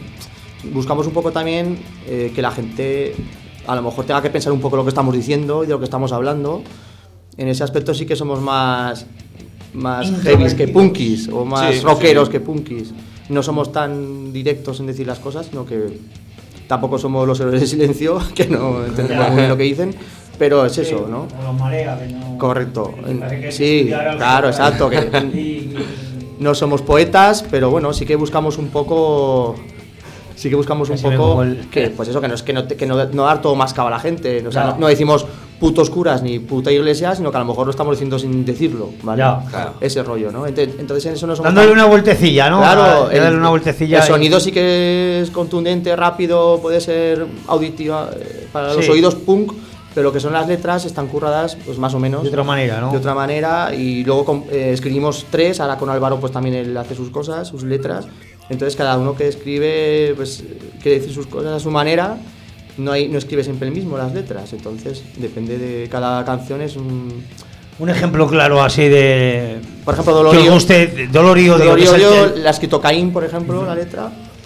Buscamos un poco también eh, que la gente a lo mejor tenga que pensar un poco lo que estamos diciendo y de lo que estamos hablando. En ese aspecto sí que somos más, más heavies que punkis o más Sí, rockeros sí. que punkis. No somos tan directos en decir las cosas, sino que tampoco somos los héroes del silencio, que no entendemos muy bien lo que dicen, pero es eso, ¿no? O los marea, que no... Correcto. que parece que hay que Sí, estudiar algo claro, para- exacto, que- y- y- No somos poetas, pero bueno, sí que buscamos un poco. Sí que buscamos un Casi me poco. pongo el- Que, pues eso, que no es que no, te- que no, no dar todo mascado a la gente. O sea, Claro. no, no decimos putos curas ni puta iglesia, sino que a lo mejor lo estamos diciendo sin decirlo, ¿vale? Ya. Claro. Ese rollo, ¿no? Ente- Entonces en eso no somos. Dándole tan- una vueltecilla, ¿no? Claro, A- darle una vueltecilla. el y- sonido sí que es contundente, rápido, puede ser auditiva eh, para los Sí. oídos punk, pero lo que son las letras están curradas, pues más o menos De otra manera, ¿no? de otra manera, y luego com- eh, escribimos tres, ahora con Álvaro pues también él hace sus cosas, sus letras, entonces cada uno que escribe pues quiere decir sus cosas a su manera, no hay no escribe siempre el mismo las letras, entonces depende de cada canción, es un... Un ejemplo claro así de... Por ejemplo, Que os Dolorío, guste, Dolor y Odio. Dolorío que es el- yo el- la ha escrito Caín, por ejemplo, la letra,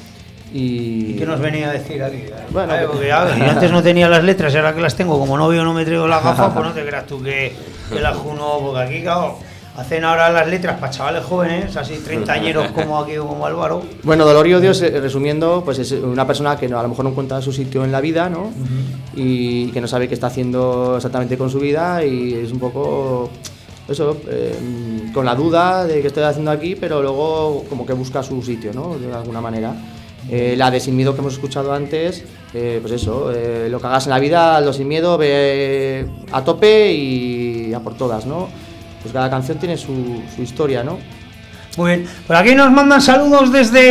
y... ¿Y qué nos venía a decir aquí? Bueno, Ay, que- porque ya- yo antes no tenía las letras y ahora que las tengo, como novio no me traigo las gafas, pues no te creas tú que, que las juno, porque aquí, claro, hacen ahora las letras para chavales jóvenes, así treintañeros como aquí, como Álvaro. Bueno, Dolor y Odio, eh, resumiendo, pues es una persona que no, a lo mejor no encuentra su sitio en la vida, ¿no? Y que no sabe qué está haciendo exactamente con su vida y es un poco eso, eh, con la duda de qué estoy haciendo aquí, pero luego como que busca su sitio, ¿no? De alguna manera. Eh, la de Sin Miedo que hemos escuchado antes, eh, pues eso, eh, lo que hagas en la vida, lo sin miedo, ve a tope y a por todas, ¿no? Pues cada canción tiene su, su historia, ¿no? Muy bien, por aquí nos mandan saludos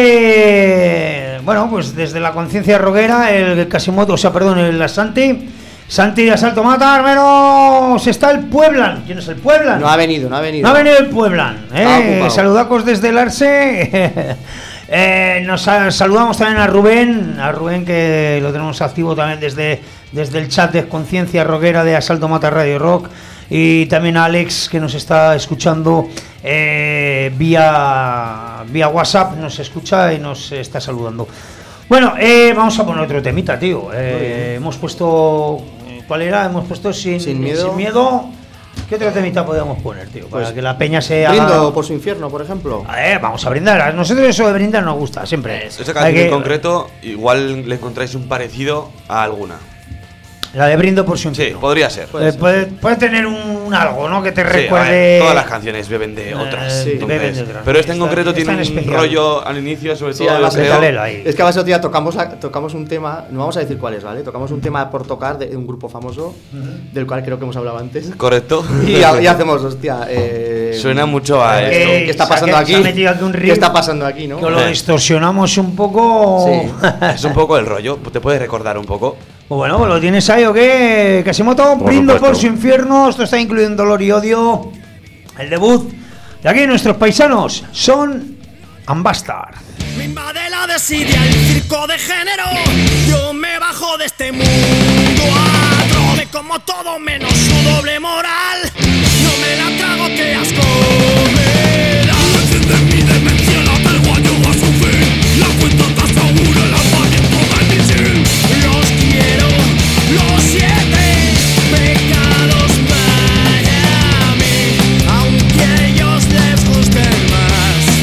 desde, bueno, pues desde la conciencia roguera, el Casimoto, o sea, perdón, el Santi, Santi de Asalto Mata, Armeros, está el Pueblan. ¿Quién es el Pueblan? No ha venido, no ha venido. No ha venido el Pueblan, Estaba ¿eh? ocupado. Saludacos desde el Arce. Eh, nos sa- saludamos también a Rubén, a Rubén que lo tenemos activo también desde, desde el chat de Conciencia Roguera de Asalto Mata Radio Rock, y también a Alex que nos está escuchando eh, vía, vía WhatsApp, nos escucha y nos está saludando. Bueno, eh, vamos a poner otro temita, tío. Eh, hemos puesto, ¿cuál era? Hemos puesto Sin, Sin Miedo. Sin Miedo. ¿Qué otro temita podemos poner, tío? Para Pues, que la peña se Brindo haga... por su infierno, por ejemplo. Eh, vamos a brindar. A nosotros eso de brindar nos gusta, siempre. Esa Hay canción que- en concreto, igual le encontráis un parecido a alguna. La de Brindo por su Sí, infierno. podría ser. Eh, puede, puede tener un algo, ¿no? Que te Sí, a recuerde... ver, todas las canciones beben de Eh, otras. sí, entonces, beben de otras. Pero esta en Esta- concreto esta tiene en un especial. rollo al inicio, sobre Sí, todo. además yo de creo- Talela ahí. Es que a base de día tocamos, a- tocamos un tema, no vamos a decir cuál es, ¿vale? Tocamos un tema por tocar de un grupo famoso, del cual creo que hemos hablado antes. Correcto. Y, ha- y hacemos, hostia. Eh, Suena mucho a Eh, esto. ¿Qué está se ha- pasando se aquí? ha metido aquí un riff ¿Qué está pasando aquí, no? Que lo distorsionamos un poco... Sí. Es un poco el rollo. ¿Te puedes recordar un poco? Pues bueno, pues lo tienes ahí, ¿o qué? Casimoto, Por brindo supuesto. por su infierno. Esto está incluido en Dolor y Odio. El debut de aquí nuestros paisanos son Ambastar. Me invade la desidia, el circo de género. Yo me bajo de este mundo atrobe como todo menos su doble moral. No me la trago, que asco me da. Enciende mi demencia, la vergüenza llegó a su fin. La cuenta te asegura el lanzamiento del misil. Los quiero, los siete pecados para mí, aunque a ellos les gusten más.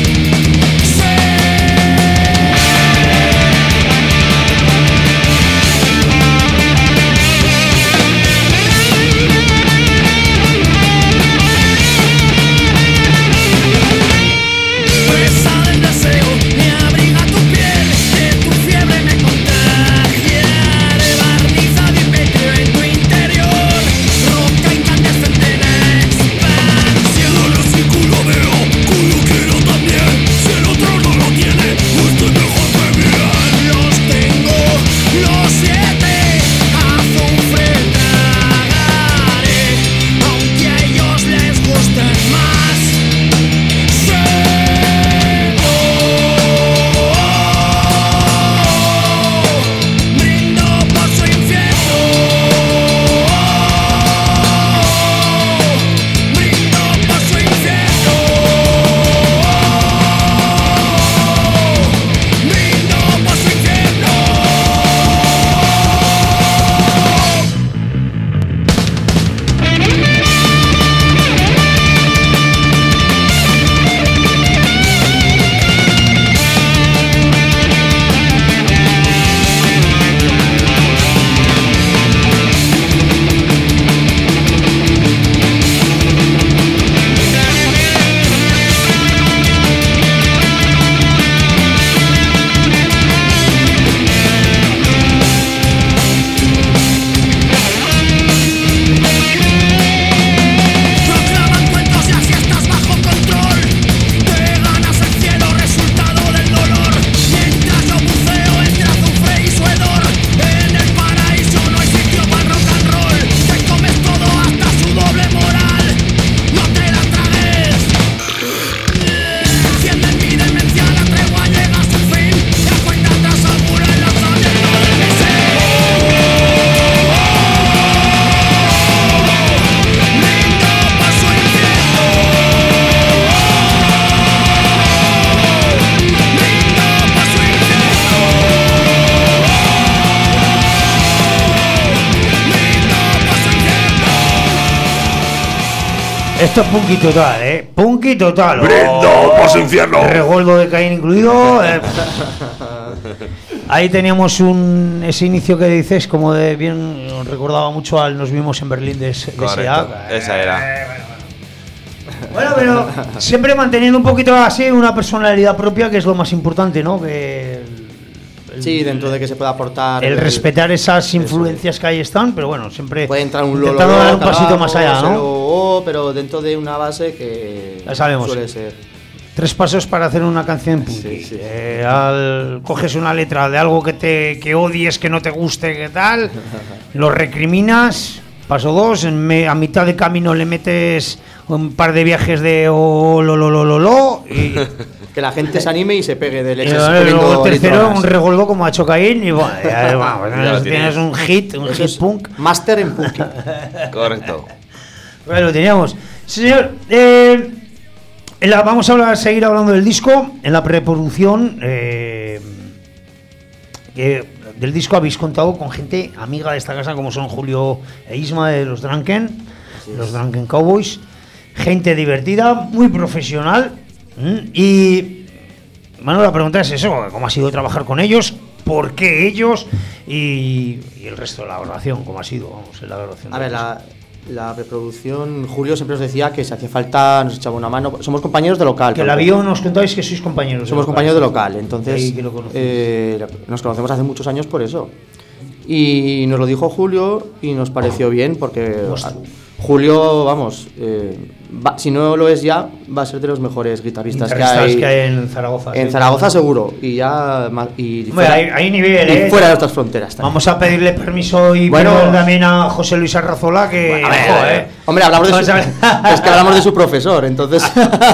Esto es punky total, ¿eh? Punky total. ¡Brindo por su infierno! Regoldo de Caín incluido. Eh. Ahí teníamos un ese inicio que dices, como de bien, recordaba mucho al Nos vimos en Berlín de, de Correcto, S A. esa era. Bueno, pero siempre manteniendo un poquito así una personalidad propia, que es lo más importante, ¿no? Que el, el, Sí, dentro de que se pueda aportar. el el- respetar esas eso influencias que ahí están, pero bueno, siempre Puede entrar un lolo, intentando dar un pasito más allá, cagamos, ¿no? o- pero dentro de una base que Ya sabemos. suele ser. Tres pasos para hacer una canción punky. Sí, sí. Eh, al- coges una letra de algo que te que odies, que no te guste, que tal, lo recriminas. Paso dos, en me- a mitad de camino le metes un par de viajes de oh, lo, lo, lo, lo, lo, y, Que la gente se anime y se pegue de y leches. luego el tercero, más. un regoldo como ha hecho Caín, y bueno, ya, vamos, Ya lo tienes tienes. un hit, un Eso hit es punk. Máster en punky. Correcto. Bueno, lo teníamos. Señor, eh, en la- vamos a hablar, seguir hablando del disco. En la preproducción eh, que del disco habéis contado con gente amiga de esta casa, como son Julio e Isma de los Drunken, los Drunken Cowboys. Gente divertida, muy profesional. ¿m? Y bueno, la pregunta es eso: ¿cómo ha sido trabajar con ellos? ¿Por qué ellos? Y, y el resto de la grabación, ¿cómo ha sido? Vamos, en la grabación. A del ver, disco. la, la preproducción, Julio siempre nos decía que si hacía falta nos echaba una mano. Somos compañeros de local. Que por la ejemplo. vio, nos contáis que sois compañeros. de Somos local. compañeros de local, entonces Ahí que lo conocéis. eh, nos conocemos hace muchos años por eso. Y nos lo dijo Julio y nos pareció bien porque Vuestro. a- Julio, vamos, eh, va, si no lo es ya, va a ser de los mejores guitarristas que hay, que hay en Zaragoza. En sí, Zaragoza ¿no? seguro, y ya y Hombre, fuera, hay, hay nivel, y ¿eh? fuera de nuestras fronteras también. Vamos a pedirle permiso y Bueno. perdón también a José Luis Arrazola, que... Bueno, a ver, ojo, ¿eh? Hombre, hablamos de su, Vamos a ver. es que hablamos de su profesor, entonces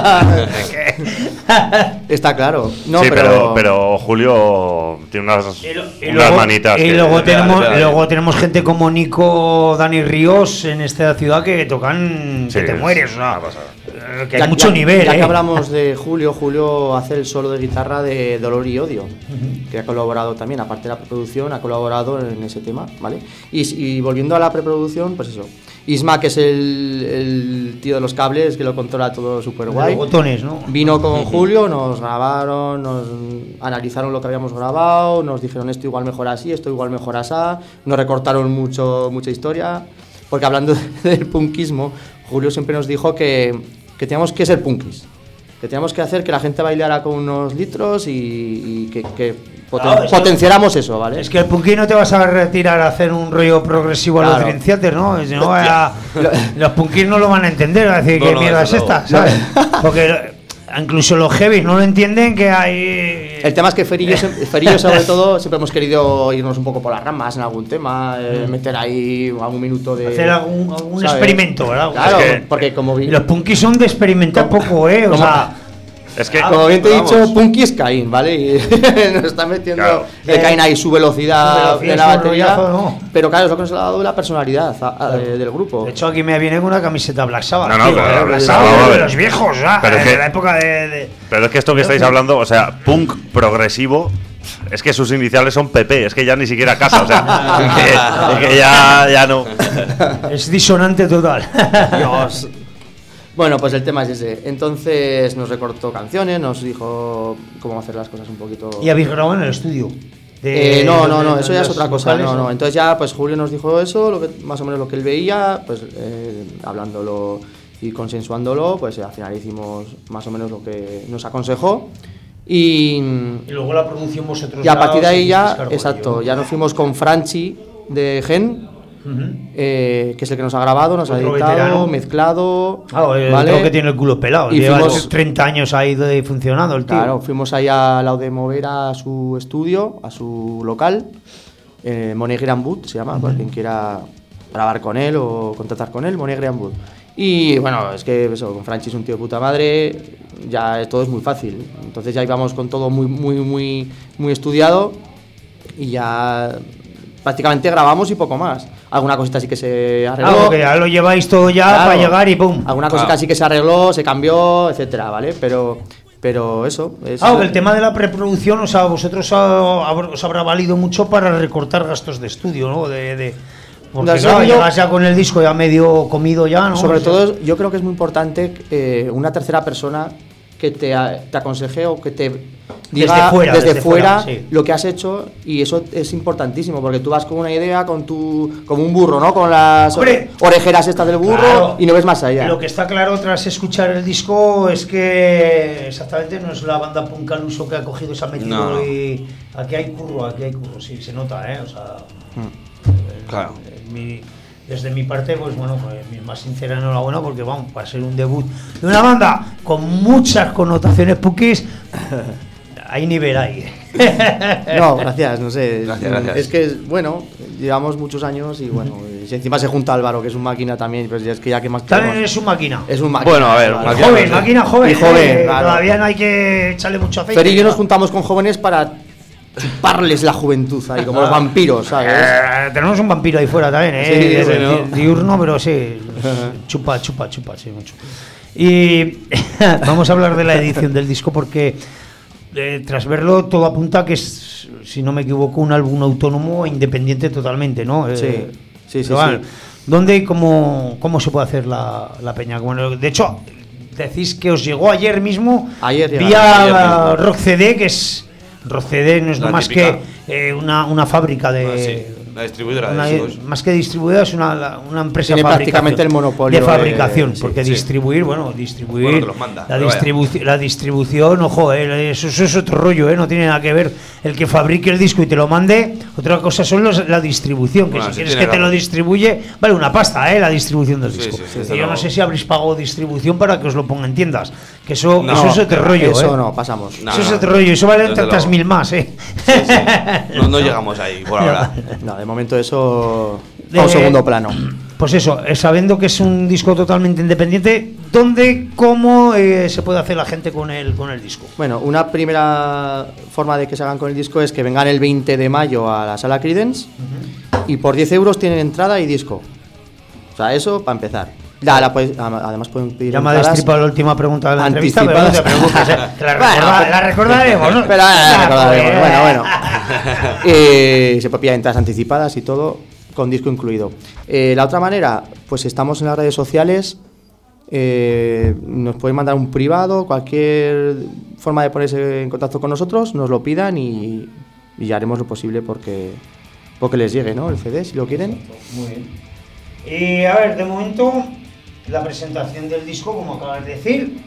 está claro. No, sí, pero, pero, pero Julio tiene unas, Y, lo- y unas luego, manitas. y que- luego tenemos, real. y luego tenemos gente como Nico, Dani Ríos en esta ciudad que tocan Sí, que te es mueres, o sea, una pasada. eh, que ya, hay mucho ya- nivel, ya ¿eh? que hablamos de Julio, Julio hace el solo de guitarra de Dolor y Odio, que ha colaborado también, aparte de la preproducción, ha colaborado en ese tema, ¿vale? Y, y volviendo a la preproducción, pues eso, Isma, que es el, el tío de los cables, que lo controla todo súper De guay. los botones, ¿no? Vino con Julio, nos grabaron, nos analizaron lo que habíamos grabado, nos dijeron esto igual mejor así, esto igual mejor así, nos recortaron mucho, mucha historia, porque hablando del punkismo, Julio siempre nos dijo que, que teníamos que ser punkis, que teníamos que hacer que la gente bailara con unos litros y, y que, que poten- Claro, eso- potenciáramos eso, ¿vale? Es que el punky no te vas a retirar a hacer un rollo progresivo a los Claro. Dream Theater, ¿no? Si no, vaya- los punkis no lo van a entender, van a decir, No, ¿qué no, mierda es desde esta? ¿Sabes? Porque incluso los heavies no lo entienden, que hay... El tema es que Ferillo, se- Ferillo sobre todo, siempre hemos querido irnos un poco por las ramas en algún tema, eh, meter ahí algún minuto de... hacer algún, algún ¿sabes? experimento, ¿verdad? Claro, Es que- porque como vi- Y los punkis son de experimentar poco, ¿eh? O ¿Cómo? sea... Es que, como bien te he vamos. dicho, Punky es Caín, ¿vale? Y nos está metiendo Claro. el Caín ahí su velocidad, Su velocidad, de la su batería. rollazo, ¿no? Pero claro, es lo que nos ha dado la personalidad a- a- de- del grupo. De hecho, aquí me viene con una camiseta Black Sabbath. No, no, tío, pero ¿eh? Black Black Sabbath, Sabbath a de ver. los viejos, ¿sabes? Pero es de que- la época de... de- pero es que esto que estáis hablando, o sea, punk progresivo, es que sus iniciales son P P, es que ya ni siquiera casa, o sea, es que, es que ya, ya no. Es disonante total. Dios. Bueno, pues el tema es ese. Entonces nos recortó canciones, nos dijo cómo hacer las cosas un poquito... ¿Y habéis grabado en el estudio? Eh, no, no, no, de- eso de ya es los otra cosa. locales, No, no. Entonces ya, pues Julio nos dijo eso, lo que, más o menos lo que él veía, pues eh, hablándolo y consensuándolo, pues eh, al final hicimos más o menos lo que nos aconsejó. Y, Y luego la producción vosotros... y a partir de ahí os ya, hicisteis cargo de exacto, ello. ya nos fuimos con Franchi de Gen, Ujú. eh, que es el que nos ha grabado, nos ha Otro editado, veterano. mezclado. Ah, el ¿vale? tío que tiene el culo pelado. Y Lleva fuimos- treinta años ahí de funcionando el tío. Claro, fuimos ahí al lado de Movera a su estudio, a su local, eh, Monet Wood se llama, para quien quiera grabar con él o contactar con él, Monet Wood. Y bueno, es que eso, con Franchi es un tío de puta madre, ya todo es muy fácil. Entonces ya íbamos con todo muy, muy, muy, muy estudiado y ya prácticamente grabamos y poco más. Alguna cosita sí que se arregló. Algo que ya lo lleváis todo ya Claro. para llegar y pum. Alguna cosita Claro. sí que se arregló, se cambió, etcétera, ¿vale? Pero, pero eso. Es, Ah, el tema de la preproducción, o sea, vosotros ha- habrá- os habrá valido mucho para recortar gastos de estudio, ¿no? De, de, porque De claro, sonido- llegas ya con el disco ya medio comido ya, ¿no? Sobre O sea, todo, yo creo que es muy importante eh, una tercera persona que te, a- te aconseje o que te diga Desde fuera, desde desde fuera, fuera, sí. lo que has hecho, y eso es importantísimo porque tú vas con una idea, con tu como un burro, ¿no? Con las Hombre. orejeras estas del burro Claro. y no ves más allá. Lo que está claro tras escuchar el disco es que exactamente no es la banda punk al uso que ha cogido, se ha metido No, no. y aquí hay curro, aquí hay curro, sí, se nota, ¿eh? O sea, Claro. en mi- desde mi parte, pues bueno, pues, mi más sincera enhorabuena porque vamos, para ser un debut de una banda con muchas connotaciones punkis, hay nivel ahí. No, gracias, no sé. Gracias, gracias. Es que, bueno, llevamos muchos años y bueno, y si encima se junta Álvaro, que es un máquina también, pues ya es que ya que más También queremos. es un máquina. Es un máquina. Bueno, a ver, Álvaro. máquina- Joven, máquina joven. Y joven, eh, claro. Todavía no hay que echarle mucho aceite. Fer y yo nos ¿no? juntamos con jóvenes para chuparles la juventud ahí, como los vampiros, ¿sabes? Eh, tenemos un vampiro ahí fuera también, ¿eh? Sí, Es sí, di- ¿no? diurno, pero sí. Chupa, chupa, chupa, sí, mucho. Y vamos a hablar de la edición del disco porque eh, tras verlo todo apunta que es, si no me equivoco, un álbum autónomo e independiente totalmente, ¿no? Eh, Sí, sí, sí, pero bueno, sí. ¿Dónde y cómo, cómo se puede hacer la, la peña? Bueno, de hecho, decís que os llegó ayer mismo Ayer llegaron, vía ayer mismo. Rock C D, que es Rocede no es La más típica. que eh, una, una fábrica de... Ah, sí, la distribuidora una- de discos. más que distribuidora es una, una empresa Tiene de prácticamente el monopolio de de- fabricación, sí, porque sí. distribuir, bueno, distribuir Bueno, te los manda, la, pero vaya. distribuci- la distribución, ojo, eh, eso, eso es otro rollo, eh, no tiene nada que ver el que fabrique el disco y te lo mande, otra cosa son los, la distribución, que Bueno, si sí quieres tiene que te lo razón. distribuye, vale una pasta, eh, la distribución del Sí, disco. sí, sí, Y desde yo no luego. sé si habréis pagado distribución para que os lo ponga en tiendas, que eso, No, eso es otro rollo, Eso eh. no, pasamos. No, Eso es no, otro rollo, eso vale desde tantas luego. mil más, eh. Sí, sí. No, no llegamos ahí por ahora. No, de momento eso De- a un segundo plano. Pues eso, eh, sabiendo que es un disco totalmente independiente, ¿dónde, cómo eh, se puede hacer la gente con el, con el disco? Bueno, una primera forma de que se hagan con el disco es que vengan el veinte de mayo a la sala Creedence y por diez euros tienen entrada y disco. O sea, eso para empezar. Ya, la puedes- am- además pueden pedir Ya me ha entradas destripado la última pregunta de la entrevista, pero no te anticipadas. preocupes, eh, que la, Bueno, recorda- pero- la recordaremos, ¿no? Pero ahora la Ah, recordaremos. pues, Bueno, bueno. Eh, se puede pillar entradas anticipadas y todo, con disco incluido. Eh, la otra manera, pues estamos en las redes sociales. Eh, nos pueden mandar un privado, cualquier forma de ponerse en contacto con nosotros, nos lo pidan y, y ya haremos lo posible porque, porque les llegue, ¿no? El C D, si lo quieren. Muy bien. Y a ver, de momento, la presentación del disco, como acabas de decir,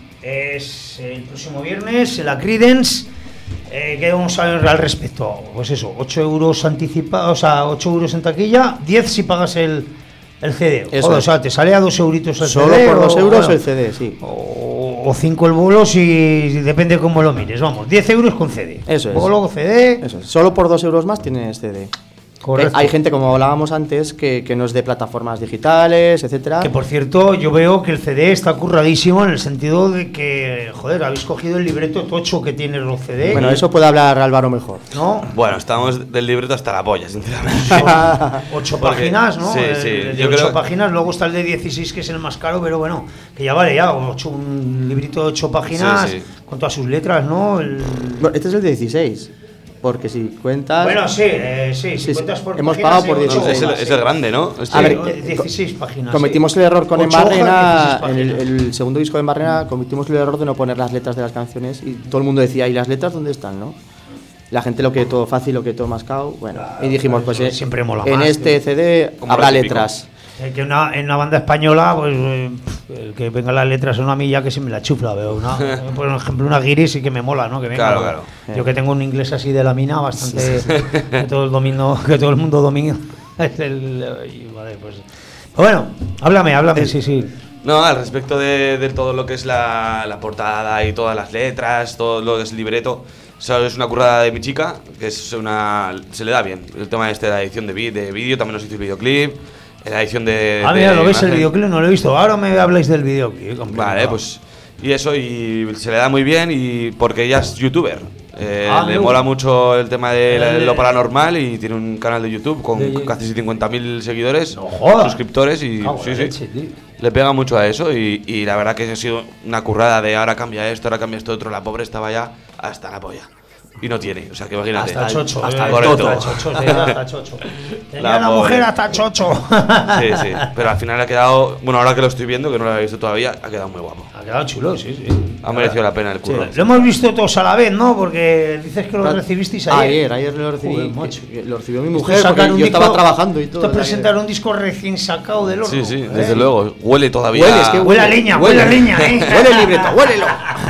es el próximo viernes en la Creedence. Eh, ¿Qué vamos a ver al respecto? Pues eso, ocho euros anticipados, o sea, ocho euros en taquilla, diez si pagas el, el C D. Eso Joder, es. o sea, te sale a dos euritos el Solo C D. por o, dos euros bueno, el C D, sí. O, o cinco el bolo, si depende cómo lo mires. Vamos, diez euros con C D. Eso es. Bolo, C D. Eso es. Solo por dos euros más tienes C D. Correcto. Eh, hay gente, como hablábamos antes, que, que no es de plataformas digitales, etcétera. Que por cierto, yo veo que el C D está curradísimo en el sentido de que, joder, habéis cogido el libreto tocho que tiene los C D. Bueno, eso puede hablar Álvaro mejor. ¿No? Bueno, estamos del libreto hasta la polla, sinceramente. Ocho Porque- páginas, ¿no? sí, El- sí, el de yo ocho creo- páginas, luego está el de dieciséis que es el más caro, pero bueno, que ya vale ya, ocho, un librito de ocho páginas Sí, sí. con todas sus letras, ¿no? El- Bueno, este es el de dieciséis. Porque si cuentas. Bueno, sí, eh, sí, si Sí, cuentas por hemos páginas, pagado sí, por ocho No, es, el, hojas, es sí. el grande, ¿no? Este- A ver, Sí, dieciséis páginas. Cometimos sí. el error con Ocho Embarrena. hojas, En el, dieciséis el segundo disco de Embarrena cometimos el error de no poner las letras de las canciones. Y todo el mundo decía, ¿y las letras dónde están, no? La gente lo que todo fácil, lo que todo mascado. Bueno, Claro, y dijimos, claro, pues eso eh, siempre mola en más, este tío. C D Como habrá lo típico. letras. Eh, que una, en una banda española, pues eh, pff, el que vengan las letras a una milla que se me la chufla, veo. Una, por ejemplo, una guiri sí que me mola, ¿no? Que venga, Claro, ¿no? claro. Yo que tengo un inglés así de la mina, bastante. Que todo el domingo, que todo el mundo domina. Es el- y, vale, pues. Bueno, háblame, háblame, sí, sí. No, al respecto de, de todo lo que es la, la portada y todas las letras, todo lo que es el libreto, eso es una currada de mi chica, que es una se le da bien. El tema este de la edición de vi- de vídeo, también nos hizo el videoclip, la edición de... Ah, de mira, lo ves el imagen. videoclip, no lo he visto. Ahora me habláis del videoclip. complicado. Vale, pues... Y eso, y se le da muy bien, y porque ella es youtuber. Eh, Ah, le amigo. mola mucho el tema de la- Eh, lo paranormal y tiene un canal de YouTube con de- casi cincuenta mil seguidores, No jodas. suscriptores, y Cago en sí, la sí, leche, tío. le pega mucho a eso, y, y la verdad que ha sido una currada de ahora cambia esto, ahora cambia esto otro. La pobre estaba ya hasta la polla. Y no tiene, o sea que imagínate. Hasta chocho, hasta eh, correcto. hasta chocho, tenía hasta chocho. Tenía La la pobre. mujer hasta chocho. Sí, sí, pero al final ha quedado, bueno, ahora que lo estoy viendo, que no lo había visto todavía, ha quedado muy guapo. Ha quedado chulo, sí, sí. Ha merecido la pena el curro. Lo hemos visto todos a la vez, ¿no? Porque dices que lo recibisteis ayer. Ayer, ayer lo recibí. Joder, macho. eh, Lo recibió mi Esto mujer es sacar porque un yo disco- estaba trabajando y todo. Esto es o sea que- presentar un disco recién sacado del horno. Sí, sí, ¿eh? desde luego. Huele todavía. Huele, es que Huele a leña, huele a leña, ¿eh? Huele el libreto, huélelo.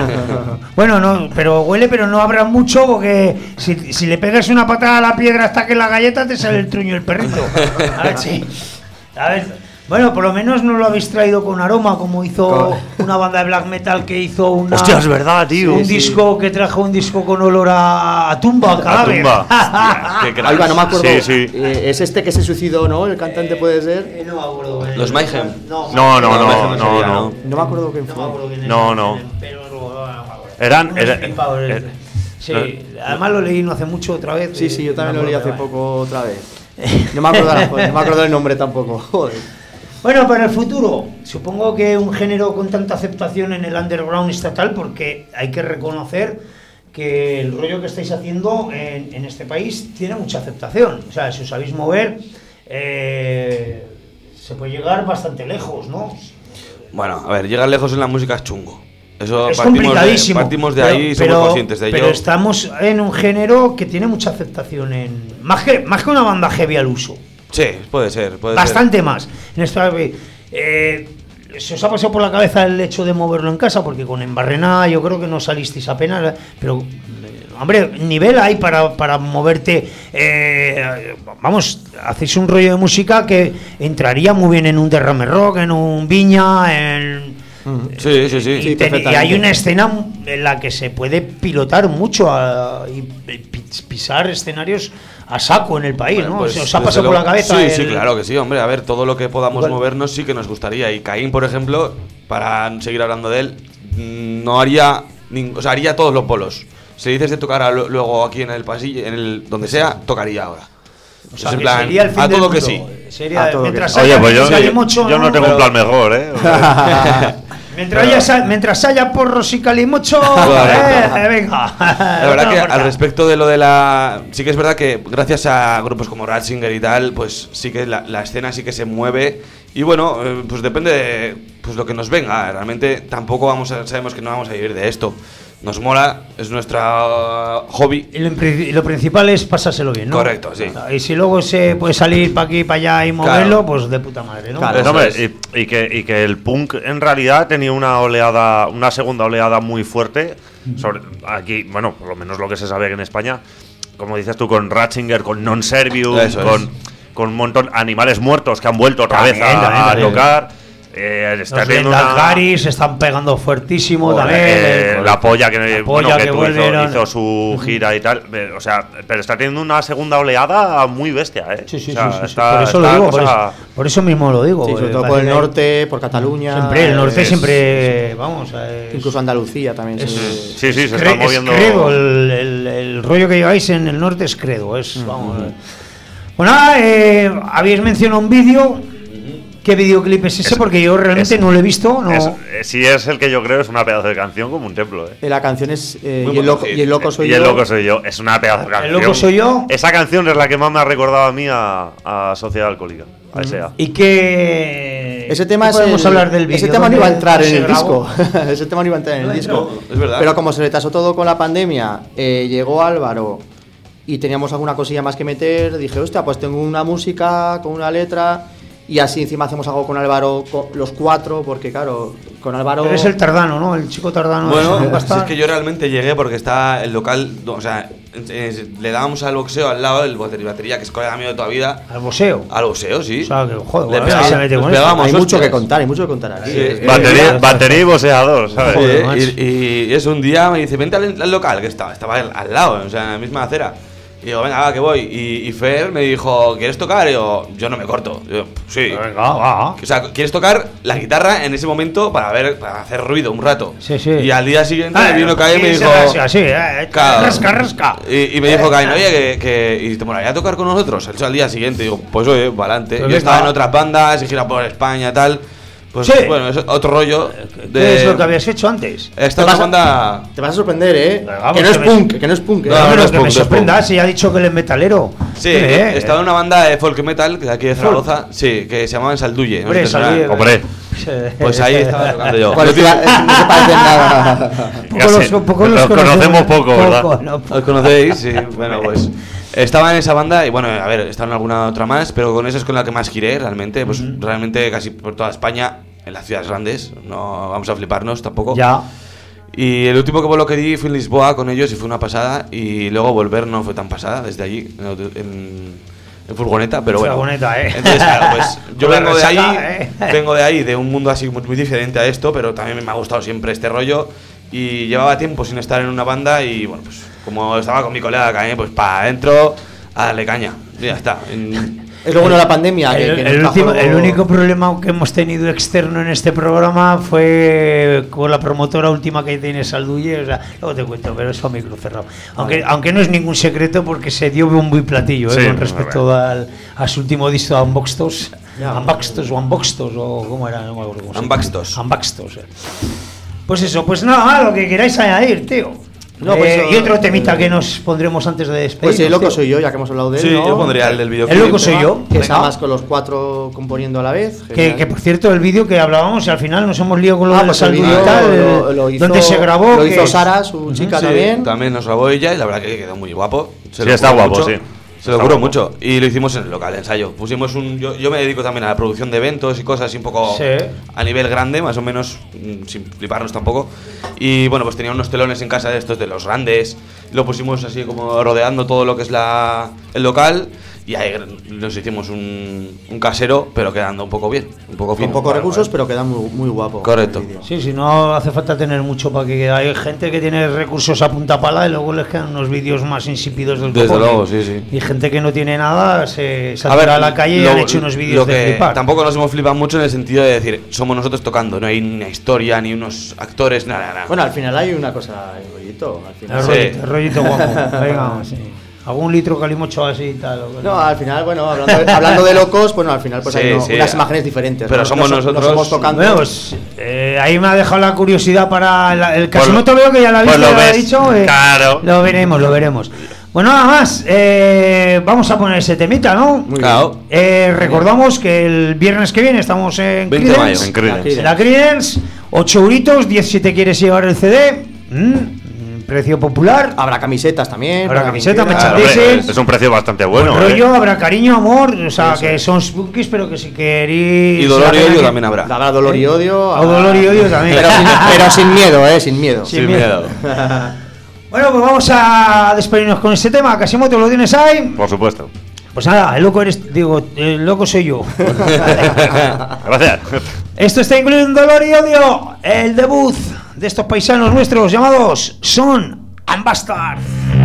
Bueno, no, pero huele, pero no habrá mucho porque si, si le pegas una patada a la piedra hasta que la galleta te sale el truño el perrito. A ver, sí. A ver, bueno, por lo menos no lo habéis traído con aroma como hizo una banda de black metal que hizo una, Hostia, es verdad, tío. un Sí, disco que trajo un disco con olor a, a tumba, a cadáver. tumba. Qué cracks. Ahí va, no me acuerdo. Sí, sí. Eh, es este que se suicidó, ¿no? El cantante puede ser. Eh, no me acuerdo. eh. Los Mayhem. No, No, no, No, no, no no, sería, no. No me acuerdo quién No me fue. acuerdo quién era. No, no. Pero no, no me acuerdo. Eran- Unos era- flipados, eh. er- Sí, no. además lo leí no hace mucho otra vez. Sí, sí, yo eh, también no lo me leí hace acuerdo. poco otra vez. No me acuerdo, la- no me acuerdo del nombre tampoco. Joder. Bueno, para el futuro, supongo que un género con tanta aceptación en el underground estatal, porque hay que reconocer que el rollo que estáis haciendo en, en este país tiene mucha aceptación. O sea, si os sabéis mover, eh, se puede llegar bastante lejos, ¿no? Bueno, a ver, llegar lejos en la música es chungo. Eso es partimos complicadísimo. De, partimos de pero, ahí y pero, somos conscientes de ello. Pero estamos en un género que tiene mucha aceptación en más que más que una banda heavy al uso. Sí, puede ser. Puede Bastante ser. más. En esta, eh, ¿se os ha pasado por la cabeza el hecho de moverlo en casa? Porque con Embarrena yo creo que no salisteis apenas, pero eh, hombre, nivel hay para, para moverte. Eh, vamos, hacéis un rollo de música que entraría muy bien en un derrame rock, en un Viña, en... Sí, sí, sí. Y, Sí, ten- y hay una escena en la que se puede pilotar mucho a- y pi- pisar escenarios a saco en el país, Bueno, ¿no? pues, ¿Se os ha desde pasado por luego- la cabeza? Sí, el- sí, claro que sí, hombre. A ver, todo lo que podamos Igual. movernos sí que nos gustaría. Y Caín, por ejemplo, para seguir hablando de él, mm, no haría. ning- O sea, haría todos los polos. Si dices de tocar a lo- luego aquí en el pasillo, en el donde sea, tocaría ahora. O sea, Es en que plan, sería el fin a del todo que mundo. sí. Sería, A todo mientras que Oye, haya, pues yo, mientras haya mucho, yo no tengo un plan mejor, ¿eh? O sea, Mientras haya, sa- mientras haya porros y calimocho, Correcto. eh, venga. La verdad que al respecto de lo de la... Sí que es verdad que gracias a grupos como Ratzinger y tal, pues sí que la, la escena sí que se mueve. Y bueno, eh, pues depende de pues lo que nos venga. Realmente tampoco vamos a, sabemos que no vamos a vivir de esto. Nos mola, es nuestra hobby. Y lo, impri- y lo principal es pasárselo bien, ¿no? Correcto, sí. Y si luego se puede salir para aquí, para allá y moverlo, Claro. pues de puta madre, ¿no? Claro. no, Eso hombre, es. y, y que, y que el punk en realidad tenía una oleada, una segunda oleada muy fuerte. Sobre, aquí, bueno, por lo menos lo que se sabe que en España, como dices tú, con Ratzinger, con Non Servium, Eso es. con, con un montón animales muertos que han vuelto otra También, vez a, también, a también. tocar. Eh, está Los teniendo Lendas una- Gary se están pegando fuertísimo Joder, también. eh, el- la polla que, la bueno, polla que que tú volvieron. hizo, hizo su gira y tal. eh, O sea, pero está teniendo una segunda oleada muy bestia, ¿eh? Sí, sí, O sea, sí, sí, sí. está- Por eso está lo digo, la por cosa- eso, por eso mismo lo digo. Sí, porque sobre todo por parece el que hay- norte, por Cataluña. Siempre, el norte es- siempre, vamos, es- Incluso Andalucía también. es- se- Sí, sí, se cre- está moviendo. Es credo, el, el- el rollo que lleváis en el norte es credo, es, vamos. eh. Bueno, nada, eh, habéis mencionado un vídeo. ¿Qué videoclip es ese? Es- Porque yo realmente es- no lo he visto. No. Es- eh, si es el que yo creo, es una pedazo de canción como un templo, ¿eh? Eh, La canción es eh, Muy y, el bueno, loco, sí. y el loco soy y yo. el loco soy yo. Es una pedazo de canción. loco soy yo. Esa canción es la que más me ha recordado a mí a, a Sociedad Alcohólica, a S A. ¿Y qué? Ese tema ¿qué es podemos el- hablar del vídeo? Ese tema no iba a ¿Dónde- entrar en dónde el se disco. grabó? Ese tema no iba a entrar en el disco. Es verdad. Pero como se retrasó todo con la pandemia, eh, llegó Álvaro y teníamos alguna cosilla más que meter, dije, hostia, pues tengo una música con una letra y así encima hacemos algo con Álvaro, con los cuatro, porque claro, con Álvaro... Pero es el Tardano, ¿no? El chico Tardano. Bueno, ese, si basta- es que yo realmente llegué porque está el local, o sea, eh, le dábamos al boxeo al lado, el batería, batería que es colega mío de toda vida. Al boxeo. Al boxeo, sí. O sea, que, joder, Le bueno, pegaba- se mete nos con eso. pegábamos Hay mucho hostias. que contar, hay mucho que contar aquí. Sí. Eh, Batería, eh, batería y boxeador, ¿sabes? Sí, Joder, macho. y, y es un día me dice, vente al, al local, que estaba, estaba al, al lado, o sea, en la misma acera. Y digo, venga, va, que voy. Y, y Fer me dijo, ¿quieres tocar? Y yo, yo no me corto. Y yo, sí. Venga, va. O sea, ¿quieres tocar la guitarra en ese momento para ver, para hacer ruido un rato? Sí, sí. Y al día siguiente Ah, vino Caín y me sí, dijo. sí, así, eh, Claro. rasca, rasca. Y, y me dijo Caín, oye, que, que y te molaría tocar con nosotros. Eso al día siguiente. Digo, pues oye, para adelante. Pues Yo estaba venga. en otras bandas, he girado por España y tal. Pues Sí. bueno, es otro rollo. ¿Qué de- es lo que habías hecho antes? Esta Te vas otra a- banda. Te vas a sorprender, ¿eh? Venga, vamos, que no es que me- punk, que no es punk. ¿eh? No, No, no pero es que punk, me no es sorprenda punk. si ya ha dicho que él es metalero. Sí, Eh, estaba en una banda de folk metal de aquí de Zaragoza, sí, que se llamaban Salduye. ¿no? Hombre, sé si te suena. Salduye. Hombre, Pues ahí estaba tocando yo. Bueno, tío, eh, no se parecen nada. Poco Casi. los, poco Nos los conocemos poco, ¿verdad? ¿no? ¿Os conocéis? Sí, bueno, pues estaba en esa banda y bueno, a ver, estaba en alguna otra más, pero con esa es con la que más giré realmente, pues realmente casi por toda España, en las ciudades grandes, no vamos a fliparnos tampoco. Ya. Y el último que vuelo que di fue en Lisboa con ellos y fue una pasada, y luego volver no fue tan pasada desde allí, en, en- en furgoneta, pero bueno. Furgoneta, ¿eh? Entonces, claro, pues yo Con la vengo de ahí, resaca, ¿eh? vengo de ahí, de un mundo así muy, muy diferente a esto, pero también me ha gustado siempre este rollo, y llevaba tiempo sin estar en una banda, y bueno, pues como estaba con mi colega Caín, pues para adentro, a darle caña, y ya está. En- Es lo bueno de la pandemia. que- El, que el nos trajo último- luego- el único problema que hemos tenido externo en este programa fue con la promotora última que tiene Salduye, o sea, luego te cuento, pero eso a micro cerrado. Aunque, aunque no es ningún secreto porque se dio bombo y platillo eh, Sí, con respecto al, a su último disco Unboxtos, Ya. Unboxtos o Unboxtos o cómo era, no me acuerdo cómo se llama. Unboxtos. Unboxtos, eh. Pues eso, pues nada, lo que queráis añadir, tío. No, pues, Eh, y otro temita que nos pondremos antes de despedir. Pues el loco soy yo, ya que hemos hablado de él. Sí, ¿no? yo pondría el del videoclip. El loco soy yo. Que es Venga. además con los cuatro componiendo a la vez. Que, genial. que por cierto, el vídeo que hablábamos y al final nos hemos liado con lo Ah, del pues el saldo y vídeo tal, lo- lo hizo- donde se grabó. Lo que hizo es- Sara, su chica Sí, también. también nos grabó ella y la verdad que quedó muy guapo. Se Sí, lo está curró guapo, mucho. sí. Se lo Está curó guapo. mucho. Y lo hicimos en el local, ensayo. Pusimos un. Yo, yo me dedico también a la producción de eventos y cosas así un poco Sí. a nivel grande, más o menos, mm, sin fliparnos tampoco. Y bueno, pues tenía unos telones en casa de estos de los grandes. Lo pusimos así como rodeando todo lo que es la, el local. Y ahí nos hicimos un, un casero, pero quedando un poco bien. Un poco Con fino. pocos Vale, recursos, vale. pero queda muy, muy guapo. Correcto. el vídeo. Sí, sí, no hace falta tener mucho para que hay gente que tiene recursos a punta pala y luego les quedan unos vídeos más insípidos del Desde copón. luego, sí, sí. Y gente que no tiene nada se, se ha A ver, tirado a la calle y lo- han hecho unos lo vídeos de que flipar. Tampoco nos hemos flipado mucho en el sentido de decir, somos nosotros tocando, no hay ni una historia, ni unos actores, nada, nada. Bueno, al final hay una cosa, el rollito. Al final. El Sí. rollito, el rollito guapo. Venga, sí. Algún litro calimocho así y tal. o- No, al final, bueno, hablando de, hablando de locos, bueno, al final pues Sí, hay no- sí, unas a- imágenes diferentes. pero ¿no? somos No so- no nosotros- somos tocando. Bueno, pues eh, ahí me ha dejado la curiosidad para la- el Pues Casimoto. lo- Veo que ya la ha pues visto, lo ya lo ha ves, dicho. eh, claro. Lo veremos, lo veremos. Bueno, nada más. eh, vamos a poner ese temita, ¿no? Muy Claro. Eh, recordamos que el viernes que viene estamos en veinte de mayo. Creedence, En Creedence. en la Creedence, ocho euritos, diez si te quieres llevar el C D. Mm, precio popular. Habrá camisetas también. Habrá para camiseta, quien mecha- quiera. Claro, hombre, Dices- es un precio bastante bueno. Buen ¿eh? rollo, habrá cariño, amor. O sea, que son spookies, pero que si queréis. Y dolor la y pena odio que- también habrá. Habrá dolor y odio. O habrá- dolor y odio también. Pero sin, pero sin miedo, eh, sin miedo. Sin Sin miedo. miedo. Bueno, pues vamos a despedirnos con este tema. Casimoto, ¿lo tienes ahí? Por supuesto. Pues nada, el loco eres. Digo, el loco soy yo. Gracias. Esto está incluido en Dolor y Odio, el debut de estos paisanos nuestros llamados Son and Bastard.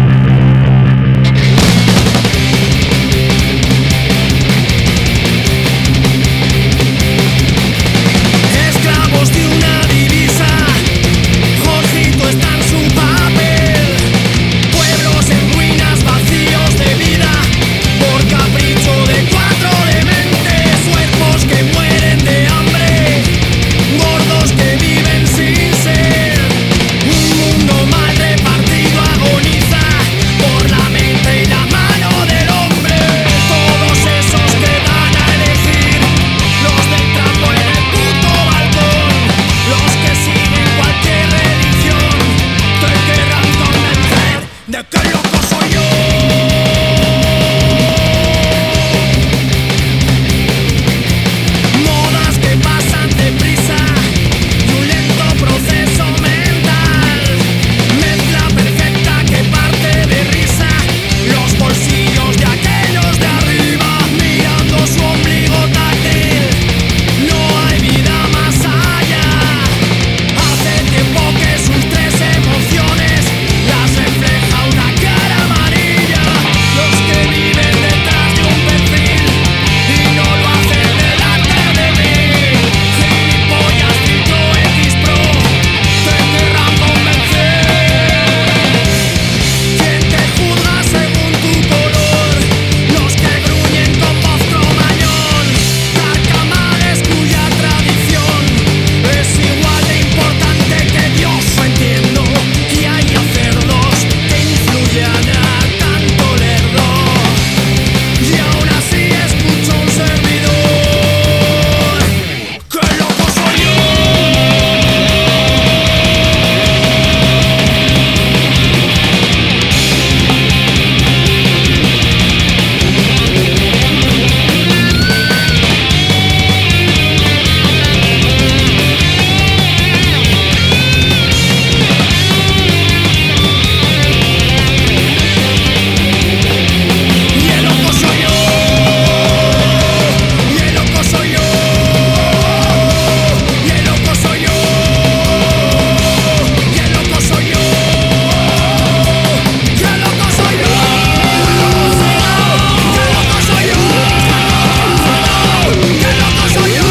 Esclavos de una divisa, Jorgito está en su papel. Pueblos en ruinas, vacíos de vida, por capricho de cuatro dementes. Cuerpos que mueren de hambre, gordos que viven sin ser. Un mundo mal repartido agoniza por la mente y la mano del hombre. Todos esos que dan a elegir, los del trapo en el puto balcón, los que siguen cualquier religión, te querrán convencer de que loco soy yo. Modas que pasan deprisa y un lento proceso mental, mezcla perfecta que parte de risa, los bolsillos de aquellos de arriba mirando su ombligo táctil. No hay vida más allá. Hace tiempo que sus tres emociones las refleja una cara amarilla. Los que viven detrás de un perfil y no lo hacen delante de mí. Gilipollas, ciclo X Pro, te querrán convencer. Quien te juzga según tu color, los que gruñen con voz cromañón, carcamales cuya tradición es igual de importante que Dios. No entiendo que haya cerdos que influyan a tanto lerdo, y aún así escucho un servidor. ¡Qué loco soy yo! Y el loco soy yo, y el loco soy yo, y el loco soy yo, y el loco soy yo, y el loco soy yo, y el loco soy yo, y el loco soy yo,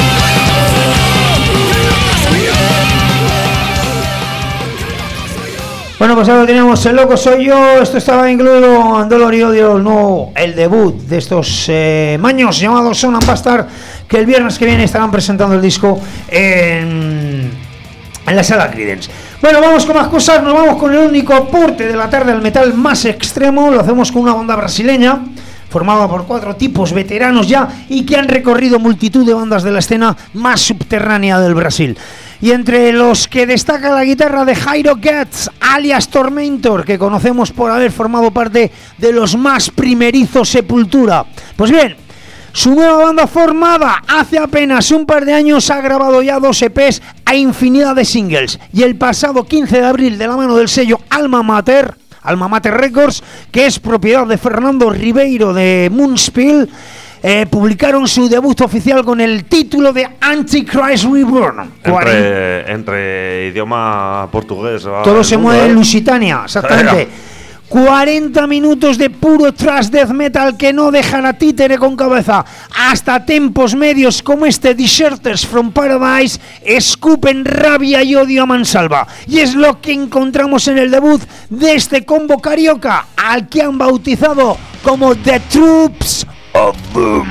Bueno, pues ahora tenemos El Loco Soy Yo. Esto estaba incluido en Dolor y Odio, no, el debut de estos eh, maños llamados Son and Bastard, que el viernes que viene estarán presentando el disco en, en la sala Creedence. Bueno, vamos con más cosas, nos vamos con el único aporte de la tarde al metal más extremo, lo hacemos con una banda brasileña, formada por cuatro tipos veteranos ya y que han recorrido multitud de bandas de la escena más subterránea del Brasil. Y entre los que destaca la guitarra de Jairo Getz, alias Tormentor, que conocemos por haber formado parte de los más primerizos Sepultura. Pues bien, su nueva banda formada hace apenas un par de años ha grabado ya dos E Pes a infinidad de singles. Y el pasado quince de abril, de la mano del sello Alma Mater, Alma Mater Records, que es propiedad de Fernando Ribeiro de Moonspill, eh, publicaron su debut oficial con el título de Antichrist Reborn. Entre, entre idioma portugués. Todo se mueve en Lusitania, exactamente. cuarenta minutos de puro thrash death metal que no dejan a títere con cabeza. Hasta tempos medios como este Deserters from Paradise escupen rabia y odio a mansalva. Y es lo que encontramos en el debut de este combo carioca, al que han bautizado como The Troops of Doom.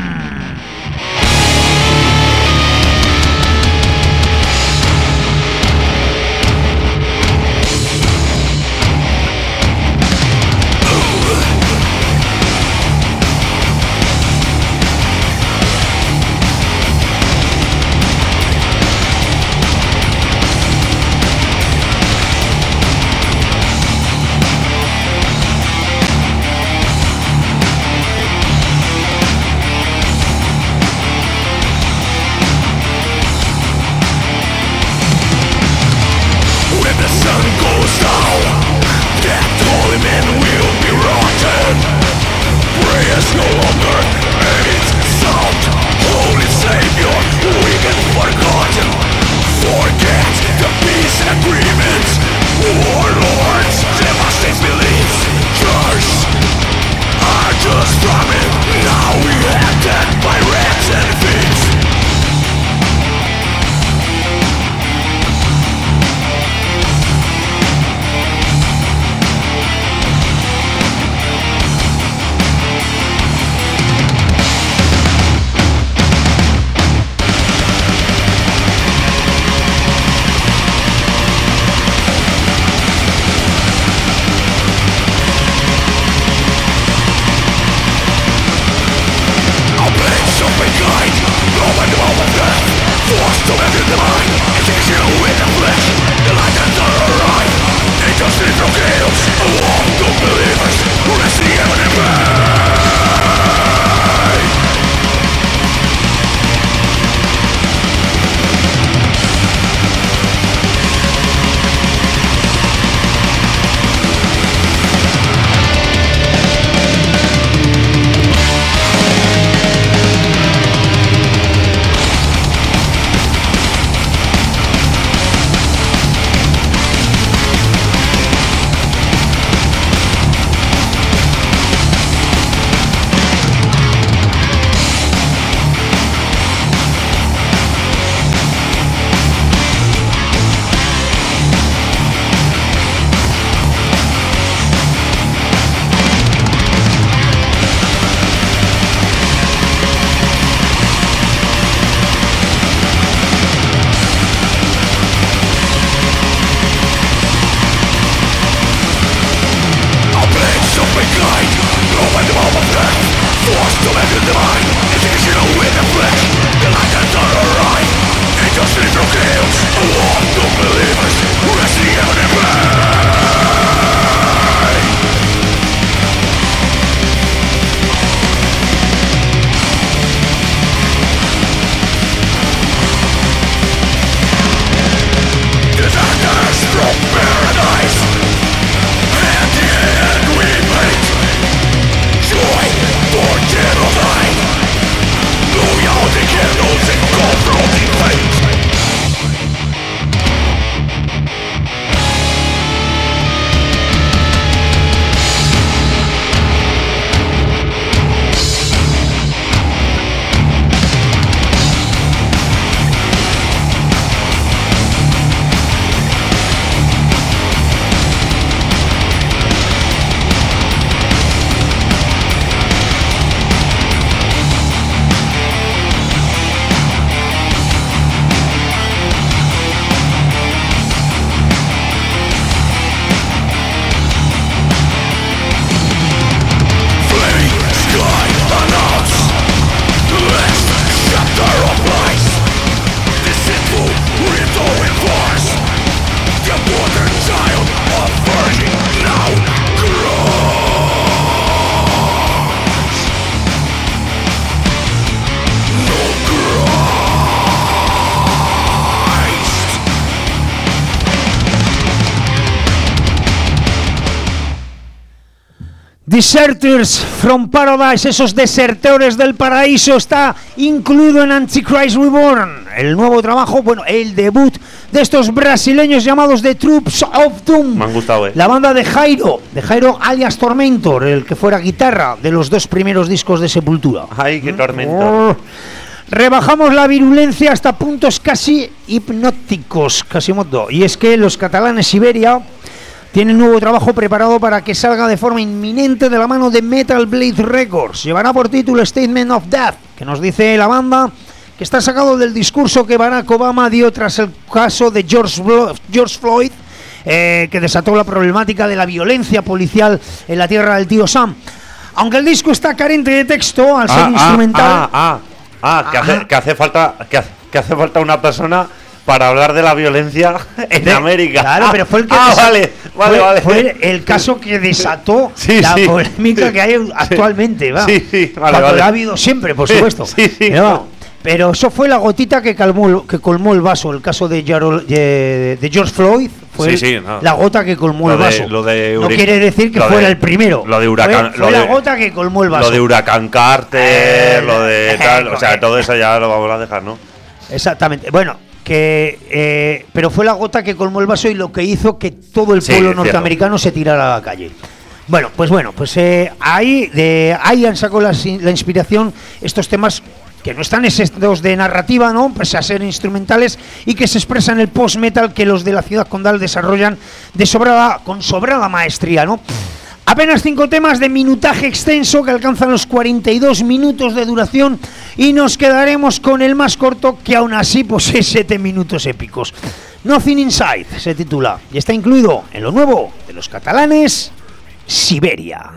Deserters from Paradise, esos desertores del paraíso, está incluido en Antichrist Reborn, el nuevo trabajo, bueno, el debut de estos brasileños llamados The Troops of Doom. Me han gustado, eh. La banda de Jairo, de Jairo alias Tormentor, el que fuera guitarra de los dos primeros discos de Sepultura. Ay, qué Tormentor. Oh. Rebajamos la virulencia hasta puntos casi hipnóticos, casi modo. Y es que los catalanes Siberia tienen nuevo trabajo preparado para que salga de forma inminente de la mano de Metal Blade Records. Llevará por título Statement of Death, que nos dice la banda que está sacado del discurso que Barack Obama dio tras el caso de George, George Floyd, eh, que desató la problemática de la violencia policial en la tierra del tío Sam. Aunque el disco está carente de texto, al ser ah, instrumental... Ah, ah, ah, ah que, hace, que, hace falta, que, hace, que hace falta una persona para hablar de la violencia en de, América. Claro, ah, pero fue el que ah, desató, vale, vale, fue, vale. fue el, el caso que desató sí, la sí, polémica sí, que hay actualmente. Va. Sí, sí, vale, Cuando vale. la ha habido siempre, por supuesto. Sí, sí. Pero, pero eso fue la gotita que calmó, que colmó el vaso. El caso de, Jarol, de, de George Floyd fue sí, sí, no. la gota que colmó lo el de, vaso. Lo de no quiere decir que fuera de, el primero. Lo de huracán, fue, fue lo la de, gota que colmó el vaso. Lo de huracán Carter, eh, lo de eh, tal, o sea, eh, todo eso ya lo vamos a dejar, ¿no? Exactamente. Bueno, que eh, pero fue la gota que colmó el vaso y lo que hizo que todo el sí, pueblo norteamericano se tirara a la calle. Bueno, pues bueno, pues eh, ahí de ahí han sacado la, la inspiración estos temas que no están exentos de narrativa, ¿no? Pese a ser instrumentales y que se expresan en el post-metal que los de la ciudad condal desarrollan de sobrada, con sobrada maestría, ¿no? Apenas cinco temas de minutaje extenso que alcanzan los cuarenta y dos minutos de duración y nos quedaremos con el más corto que aún así posee siete minutos épicos. Nothing Inside se titula y está incluido en lo nuevo de los catalanes, Siberia.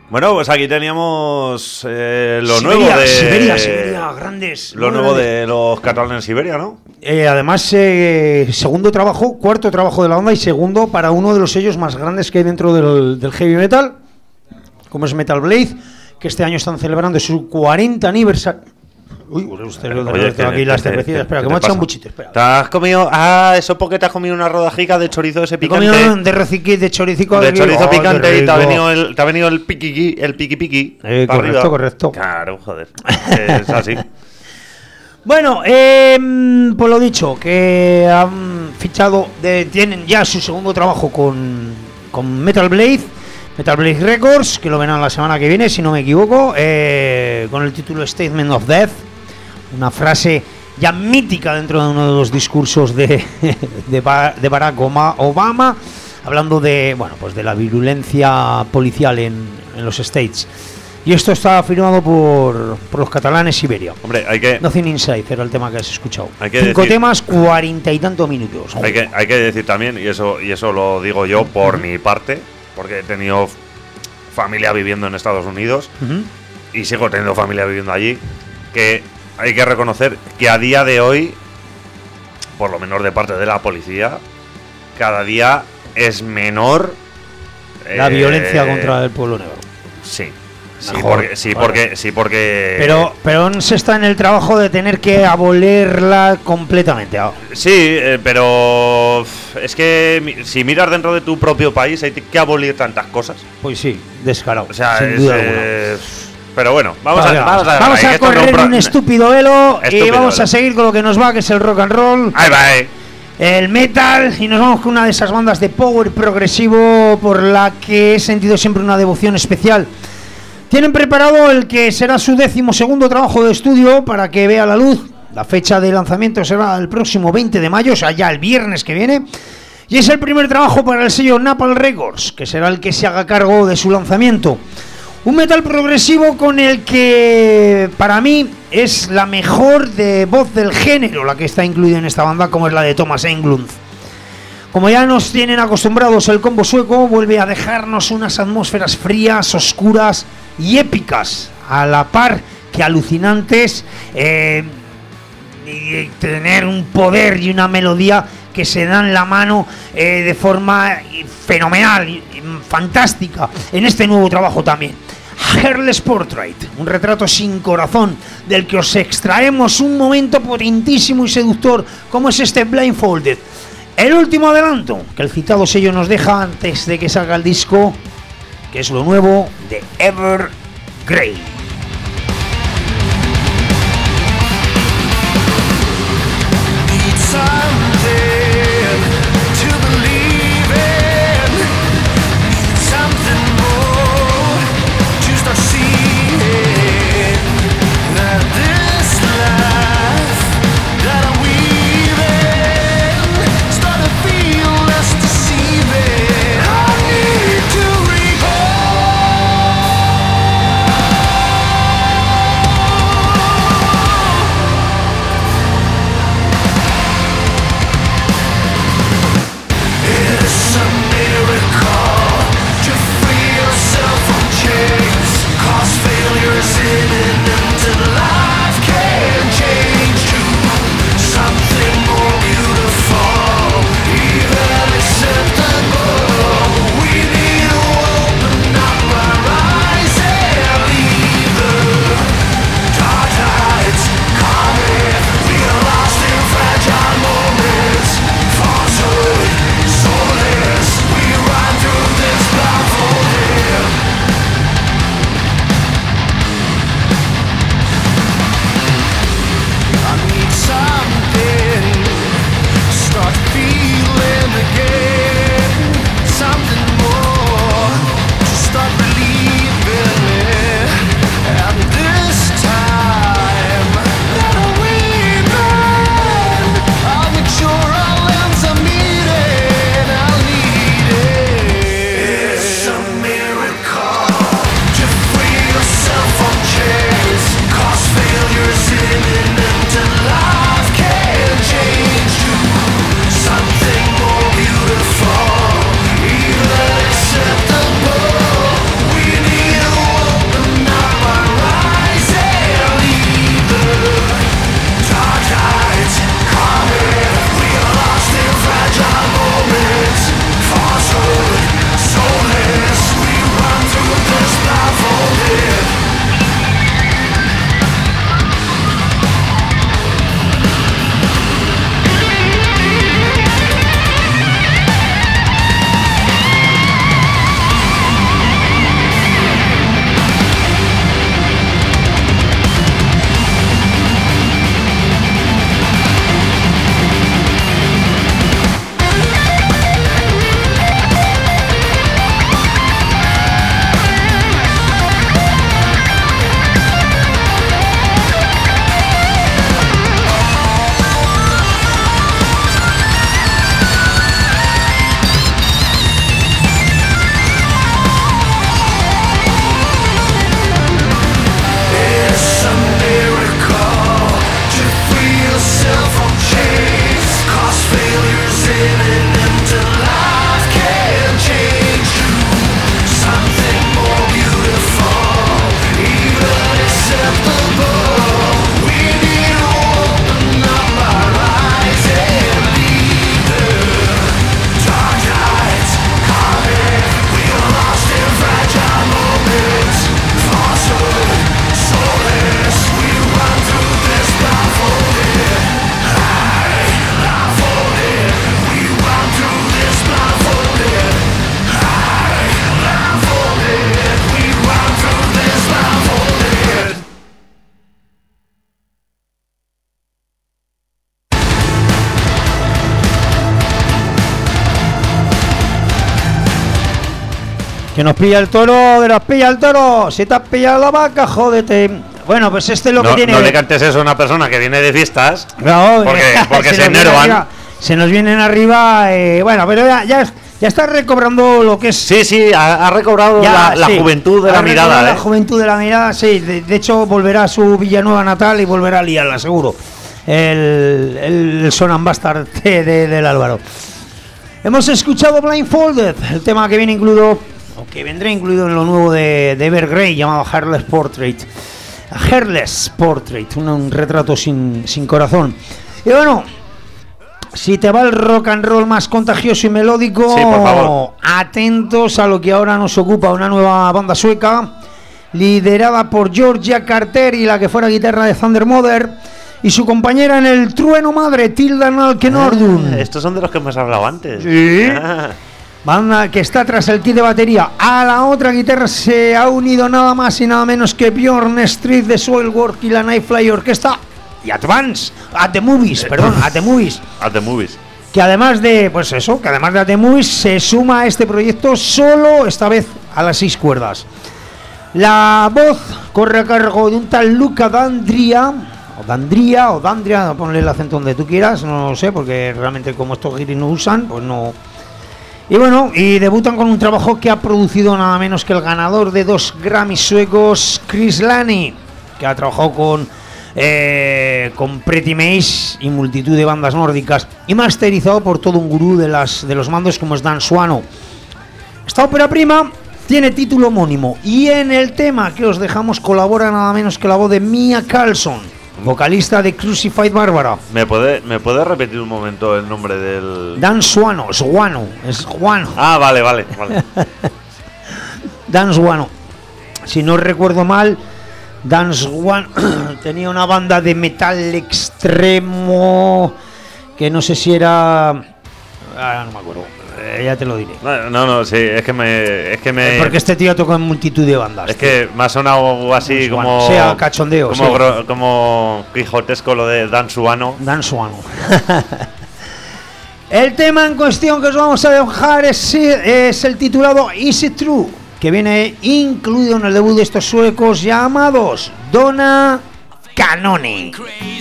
Bueno, pues aquí teníamos eh, lo Siberia, nuevo de Siberia, Siberia, grandes. lo nuevo de los catalanes en Siberia, ¿no? Eh, además, eh, segundo trabajo, cuarto trabajo de la banda y segundo para uno de los sellos más grandes que hay dentro del, del heavy metal, como es Metal Blade, que este año están celebrando su cuarenta aniversario. Uy, usted lo Oye, tengo aquí ¿qué- las qué- cervecitas. qué- Espera, qué que te me ha echado pasa? un buchito. Espera. ¿Te has comido? Ah, eso porque te has comido una rodajica de chorizo ese He picante. comido de rociqui, de choricico De aquí. chorizo ¡Oh, qué picante y te ha rico! venido el, te ha venido el piqui el piqui piqui. Eh, para correcto, arriba. correcto. Claro, joder. Es así. Bueno, eh, pues lo dicho, que han fichado, de, tienen ya su segundo trabajo con, con Metal Blade, Metal Blade Records, que lo verán la semana que viene, si no me equivoco, eh, con el título Statement of Death, una frase ya mítica dentro de uno de los discursos de, de, Ba- de Barack Oma- Obama, hablando de, bueno, pues de la virulencia policial en, en los States. Y esto está firmado por, por los catalanes Siberia. Hombre, hay que Nothing Inside era el tema que has escuchado. Hay que Cinco decir- temas, cuarenta y tantos minutos. hay que hay que decir también, y eso y eso lo digo yo por mi parte, porque he tenido f- familia viviendo en Estados Unidos Ujú. y sigo teniendo familia viviendo allí, que hay que reconocer que a día de hoy, por lo menos de parte de la policía, cada día es menor La eh, violencia contra el pueblo negro. Sí. Sí, Mejor, porque, sí, vale. porque, sí, porque. Pero, pero no se está en el trabajo de tener que abolerla completamente. Ah, Sí, eh, pero uf, es que mi- si miras dentro de tu propio país hay que abolir tantas cosas. Pues sí, descarado. O sea, sin es, duda alguna. eh, pero bueno, vamos Vale, a, vamos a, vamos ver, a que esto no es correr pro- un estúpido velo y Estúpido vamos velo. a seguir con lo que nos va, que es el rock and roll, Ahí va, eh. el metal, y nos vamos con una de esas bandas de power progresivo por la que he sentido siempre una devoción especial. Tienen preparado el que será su décimo segundo trabajo de estudio para que vea la luz. La fecha de lanzamiento será el próximo veinte de mayo, o sea, ya el viernes que viene. Y es el primer trabajo para el sello Napalm Records, que será el que se haga cargo de su lanzamiento. Un metal progresivo con el que para mí es la mejor de voz del género, la que está incluida en esta banda, como es la de Thomas Englund. Como ya nos tienen acostumbrados, el combo sueco vuelve a dejarnos unas atmósferas frías, oscuras y épicas, a la par que alucinantes, eh, y tener un poder y una melodía que se dan la mano eh, de forma fenomenal, y- y fantástica, en este nuevo trabajo también. Hairless Portrait, un retrato sin corazón, del que os extraemos un momento potentísimo y seductor, como es este Blindfolded. El último adelanto que el citado sello nos deja antes de que salga el disco, que es lo nuevo de Evergrey. Deceiving. I need to recall Que nos pilla el toro, que nos pilla el toro. Si te has pillado la vaca, jódete. Bueno, pues este es lo no, que tiene. No le cantes eso a una persona que viene de fiestas. No, porque porque se, se enervan. Se nos vienen arriba. Eh, bueno, pero ya, ya, ya está recobrando lo que es. Sí, sí, ha, ha recobrado ya, la, la sí, juventud de la mirada. La ¿eh? juventud de la mirada, sí. De, de hecho, volverá a su Villanueva natal y volverá a liarla, seguro. El, el, el Son and Bastard de, de, del Álvaro. Hemos escuchado Blindfolded, el tema que viene incluido, o que vendrá incluido en lo nuevo de, de Evergrey, llamado Hairless Portrait. Hairless Portrait, un, un retrato sin, sin corazón. Y bueno, si te va el rock and roll más contagioso y melódico, sí, por favor, atentos a lo que ahora nos ocupa una nueva banda sueca, liderada por Georgia Carter y la que fuera guitarra de Thunder Mother, y su compañera en el trueno madre, Tilda Nalkenordun. Ah, estos son de los que hemos hablado antes. Sí. Ah. Banda que está tras el kit de batería. A la otra guitarra se ha unido nada más y nada menos que Bjorn Street de Soilwork y la Nightfly Orquesta y Advance, At the Movies, perdón, At the Movies. At the Movies. Que además de, pues eso, que además de At the Movies se suma a este proyecto solo, esta vez a las seis cuerdas. La voz corre a cargo de un tal Luca Dandria, o Dandria, o Dandria, ponle el acento donde tú quieras, no lo sé, porque realmente como estos giris no usan, pues no. Y bueno, y debutan con un trabajo que ha producido nada menos que el ganador de dos Grammys suecos, Chris Lani, que ha trabajado con eh, con Pretty Mace y multitud de bandas nórdicas, y masterizado por todo un gurú de las de los mandos como es Dan Suano. Esta ópera prima tiene título homónimo y en el tema que os dejamos colabora nada menos que la voz de Mia Karlsson, vocalista de Crucified Barbara. ¿Me puede, ¿Me puede repetir un momento el nombre del...? Dan Suano, Suano, es Juano. Ah, vale, vale, vale. Dan Suano. Si no recuerdo mal, Dan Suano tenía una banda de metal extremo que no sé si era... Ah, no me acuerdo. Eh, ya te lo diré. No, no, no, sí, es que me... Es que me... Porque este tío toca en multitud de bandas. Es tío. que me ha sonado así como... O sea, cachondeo. Como, sí. gro, como quijotesco lo de Dan Suano. Dan Suano. El tema en cuestión que os vamos a dejar es, es el titulado Is It True, que viene incluido en el debut de estos suecos llamados Donna Canone.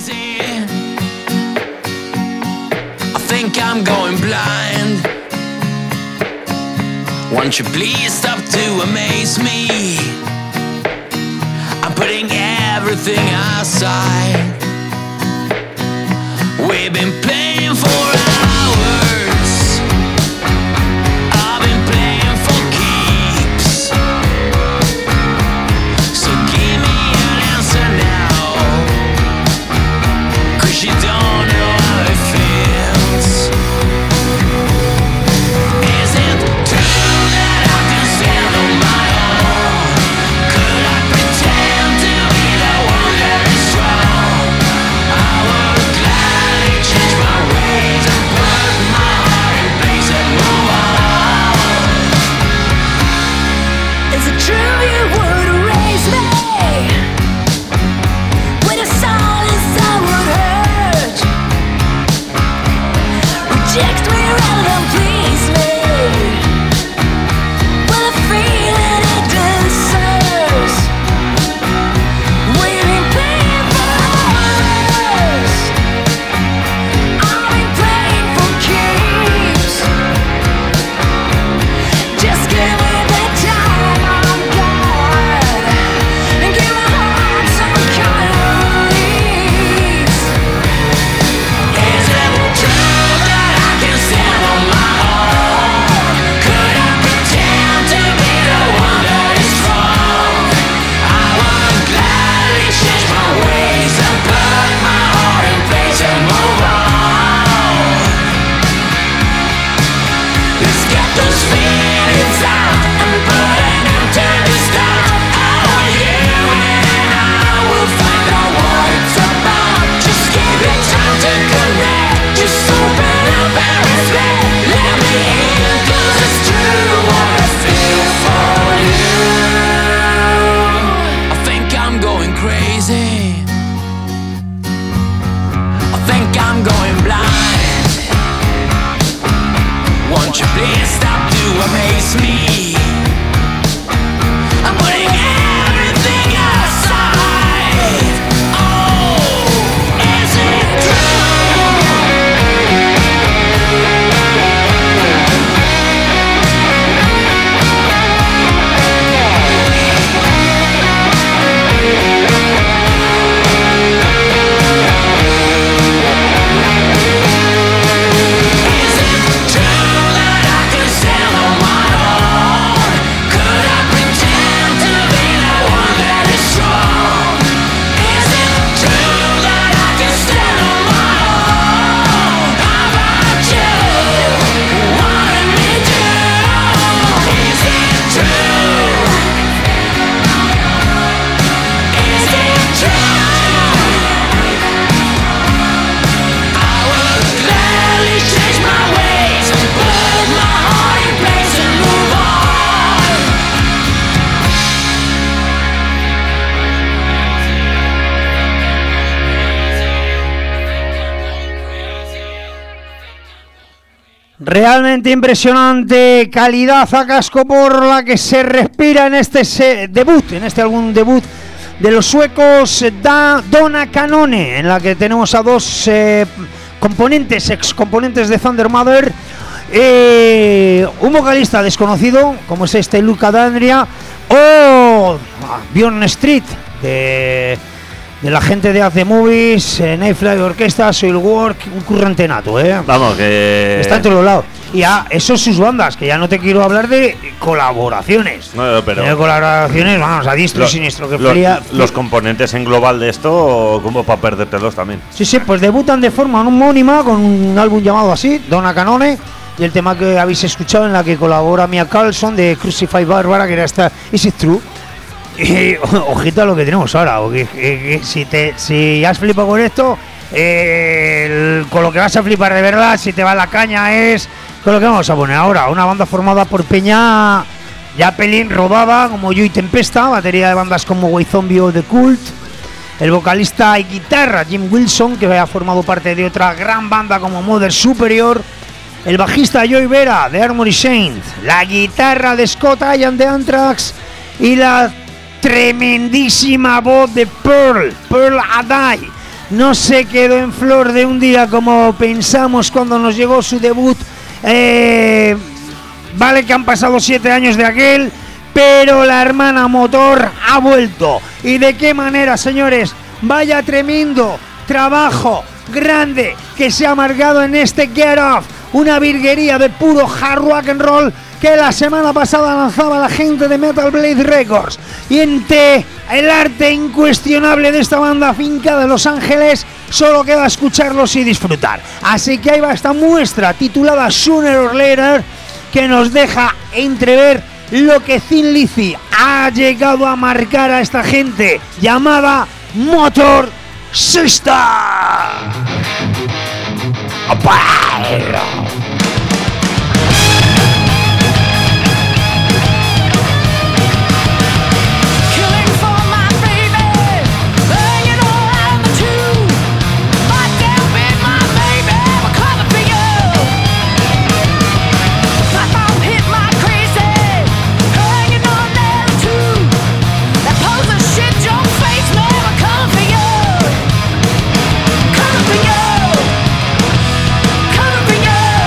I think I'm going blind. Won't you please stop to amaze me? I'm putting everything aside. We've been playing for hours. I've been playing for keeps. So give me an answer now, 'cause you don't know how it feels. Is it true that I can stand on my own? Could I pretend to be the one that is strong? I would gladly change my ways. Won't you please stop to amaze me? I'm putting everything aside. Oh, is it true? Realmente impresionante calidad a casco por la que se respira en este se debut, en este álbum debut de los suecos da Donna Canone, en la que tenemos a dos eh, componentes, ex componentes de Thunder Mother, eh, un vocalista desconocido como es este Luca D'Andria o Bjorn Street de, de la gente de Ace Movies, eh, Nightfly Orquesta, Soilwork, un currante nato, eh. Vamos, que está en todos los lados. Y a eso sus bandas, que ya no te quiero hablar de colaboraciones. No, pero de colaboraciones, vamos, a diestro y siniestro. Que lo, fría, los componentes en global de esto, como para perdértelos también. Sí, sí, pues debutan de forma homónima con un álbum llamado así, Donna Canone, y el tema que habéis escuchado en la que colabora Mia Carlson de Crucify Barbara, que era esta Is It True. Y ojito a lo que tenemos ahora, porque que, que si te si has flipado con esto, eh, el, con lo que vas a flipar de verdad, si te va la caña, es con lo que vamos a poner ahora. Una banda formada por Peña ya pelín rodada, como Yo y Tempesta, batería de bandas como Way Zombie o The Cult, el vocalista y guitarra Jim Wilson, que había formado parte de otra gran banda como Mother Superior, el bajista Joey Vera de Armory Saint, la guitarra de Scott Ian de Anthrax y la tremendísima voz de Pearl, Pearl Adai. No se quedó en flor de un día como pensamos cuando nos llegó su debut. Eh, vale que han pasado siete años de aquel, pero la hermana Motor ha vuelto. ¿Y de qué manera, señores? Vaya tremendo trabajo grande que se ha marcado en este Get Off, una virguería de puro hard rock and roll que la semana pasada lanzaba la gente de Metal Blade Records. Y entre el arte incuestionable de esta banda finca de Los Ángeles, solo queda escucharlos y disfrutar. Así que ahí va esta muestra titulada Sooner or Later, que nos deja entrever lo que Thin Lizzy ha llegado a marcar a esta gente llamada Motor Sister. Coming for you.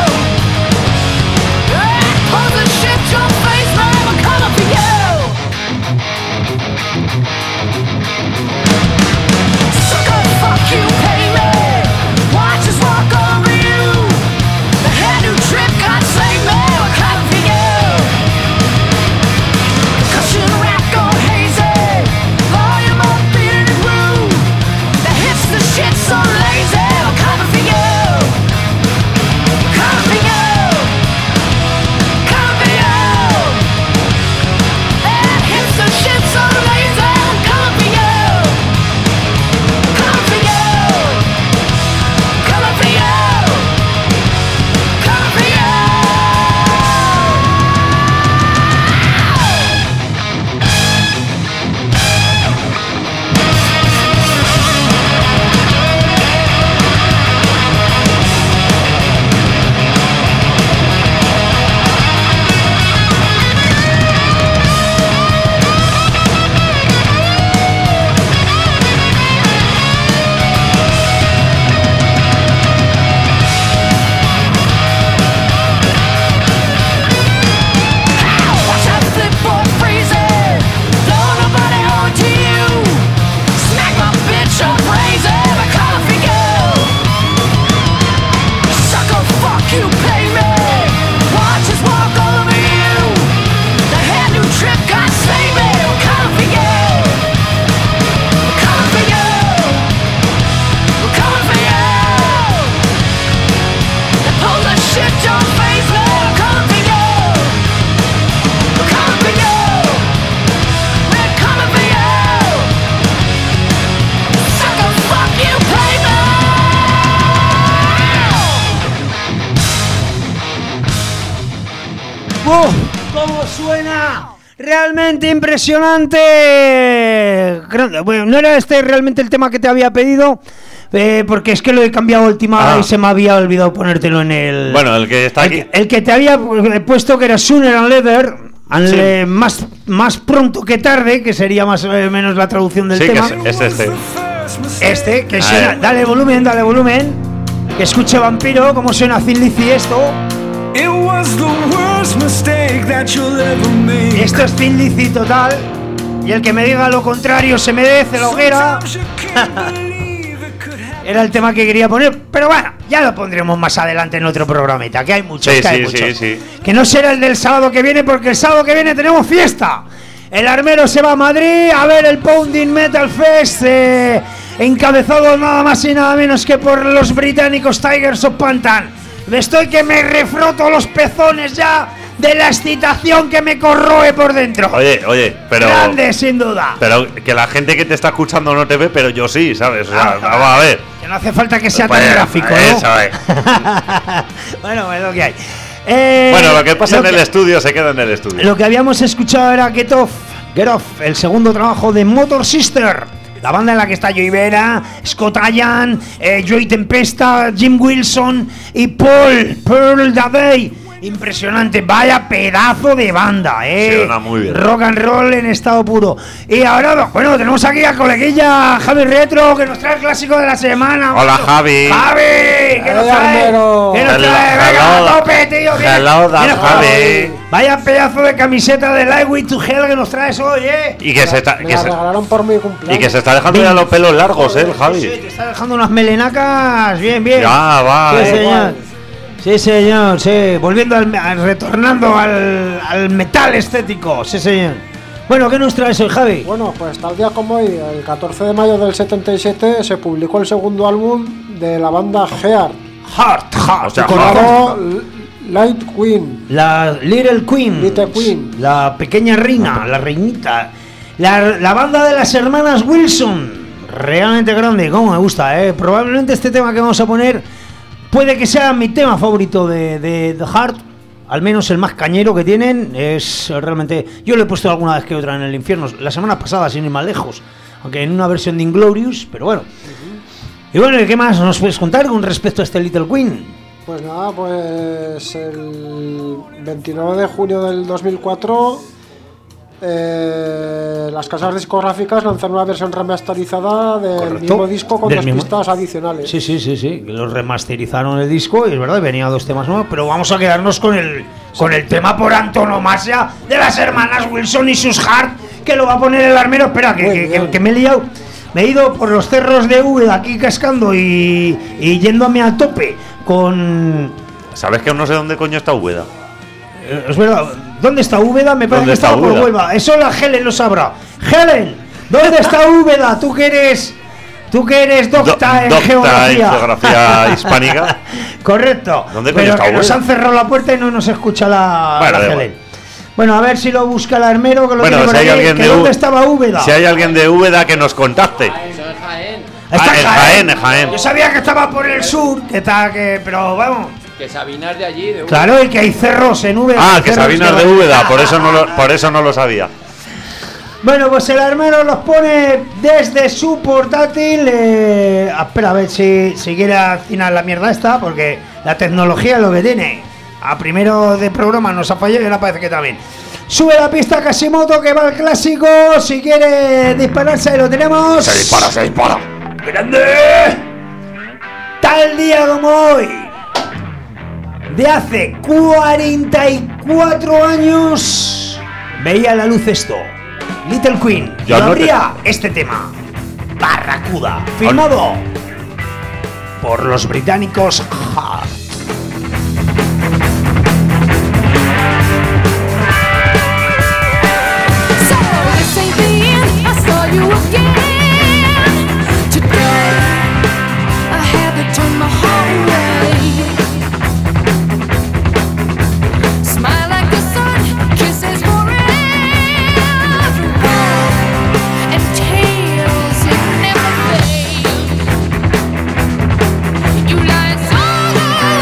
¡Uf! ¿Cómo suena? Realmente impresionante. Bueno, no era este realmente el tema que te había pedido, eh, porque es que lo he cambiado última Ah. y se me había olvidado ponértelo en el... Bueno, el que está el, aquí. que, el que te había puesto, que era Sooner and Later, and, Sí. eh, más, más pronto que tarde, que sería más o menos la traducción del Sí, que tema. es, es este. Este, que A suena... ver. Dale volumen, dale volumen. Que escuche Vampiro, cómo suena Thin Lizzy esto. It was the worst mistake that you'll ever make. Esto es Thin Lizzy total. Y el que me diga lo contrario se merece la hoguera. Sometimes you can't believe it could happen. Era el tema que quería poner, pero bueno, ya lo pondremos más adelante en otro programita, que hay muchos, Sí, que hay sí, muchos. sí, sí. Que no será el del sábado que viene, porque el sábado que viene tenemos fiesta. El armero se va a Madrid a ver el Pounding Metal Fest, eh, encabezado nada más y nada menos que por los británicos Tigers of Pantan. Me estoy que me refroto los pezones ya de la excitación que me corroe por dentro. Oye, oye, pero. Grande, sin duda. Pero que la gente que te está escuchando no te ve, pero yo sí, ¿sabes? O sea, Ah, vamos a ver. Que no hace falta que sea Pues, tan gráfico, ¿no? eso es. Bueno, es lo que hay. Eh, Bueno, lo que pasa en lo el estudio se queda en el estudio. Lo que habíamos escuchado era Get Off, Get Off, el segundo trabajo de Motor Sister, la banda en la que está Joey Vera, Scott Ian, eh, Joey Tempesta, Jim Wilson y Paul Pearl Davey. Impresionante, vaya pedazo de banda, eh. Suena muy bien. Rock and roll en estado puro. Y ahora, bueno, tenemos aquí a coleguilla Javi Retro, que nos trae el clásico de la semana. Hola, macho. Javi. Javi, que nos Hola, trae. Armero. Que nos Hello, trae, venga, hello. a tope, tío. Viene- Hello, da viene Javi. Javi. Vaya pedazo de camiseta de Lightweight to Hell que nos traes hoy, eh. Y que se está, Me que la se, regalaron por mi cumpleaños. y que se está dejando ya los pelos largos, ¿eh, el Sí, Javi? te está dejando unas melenacas bien, bien. Ya, va, Sí, eh. señor. Sí, señor, sí. Volviendo al, al- retornando al, al metal estético, sí, señor. Bueno, ¿qué nos traes hoy, Javi? Bueno, pues tal día como hoy, el catorce de mayo del setenta y siete, se publicó el segundo álbum de la banda Heart, Heart, Heart. O sea, llamado Light Queen. La Little Queen. Little Queen. La pequeña reina, la reinita. La, la banda de las hermanas Wilson. Realmente grande, como me gusta, eh. Probablemente este tema que vamos a poner puede que sea mi tema favorito de, de The Heart. Al menos el más cañero que tienen. Es realmente. Yo lo he puesto alguna vez que otra en el infierno. La semana pasada, sin ir más lejos. Aunque en una versión de Inglorious, pero bueno. Y bueno, ¿qué más nos puedes contar con respecto a este Little Queen? Pues nada, pues el veintinueve de junio del dos mil cuatro eh, las casas discográficas lanzaron una versión remasterizada del Correcto. mismo disco con Del dos mismo. pistas adicionales. Sí, sí, sí, sí. Que los remasterizaron el disco y es verdad, venía dos temas nuevos, pero vamos a quedarnos con el con el tema por antonomasia de las hermanas Wilson y sus Heart, que lo va a poner el armero. Espera, que, Muy que, bien. que- que me he liado. Me he ido por los cerros de Úbeda aquí cascando y, y yéndome a tope con... ¿Sabes que no sé dónde coño está Úbeda? eh, Es verdad, ¿dónde está Úbeda? Me parece ¿Dónde que está estaba por Úbeda? Huelva. Eso la Helen lo sabrá. Helen, ¿dónde está Úbeda? Tú que eres... Tú que eres docta Do- en docta geografía. en geografía hispánica. Correcto. ¿Dónde coño Pero está que nos Úbeda? han cerrado la puerta y no nos escucha la, Bueno, la da Helen. igual. Bueno, a ver si lo busca el armero, que lo Bueno, tiene por si hay aquí, alguien que de ¿dónde Ú- estaba Úbeda? Si hay alguien de Úbeda que nos contacte. Está Ah, en en Jaén, en Jaén. Yo sabía que estaba por el sur, que está, que, pero vamos. Que Sabinas de allí, de Claro, y que hay cerros en Úbeda. Ah, hay que cerros Sabinas de van- Úbeda, por eso no lo, por eso no lo sabía. Bueno, pues el armero los pone desde su portátil. Eh, espera, a ver si, si quiere afinar la mierda esta, porque la tecnología es lo que tiene. A primero de programa nos ha fallado y ahora parece que también. Sube la pista Casimoto, que va al clásico. Si quiere dispararse, ahí lo tenemos. Se dispara, se dispara. ¡Grande! Tal día como hoy, de hace cuarenta y cuatro años, veía la luz esto. Little Queen. Y Ya no te- abría este tema. Barracuda. Firmado por los británicos Heart. So this ain't the end. I saw you again today. I had to turn my heart away. Smile like the sun, kisses forever, and tales that never fade. You lied so long.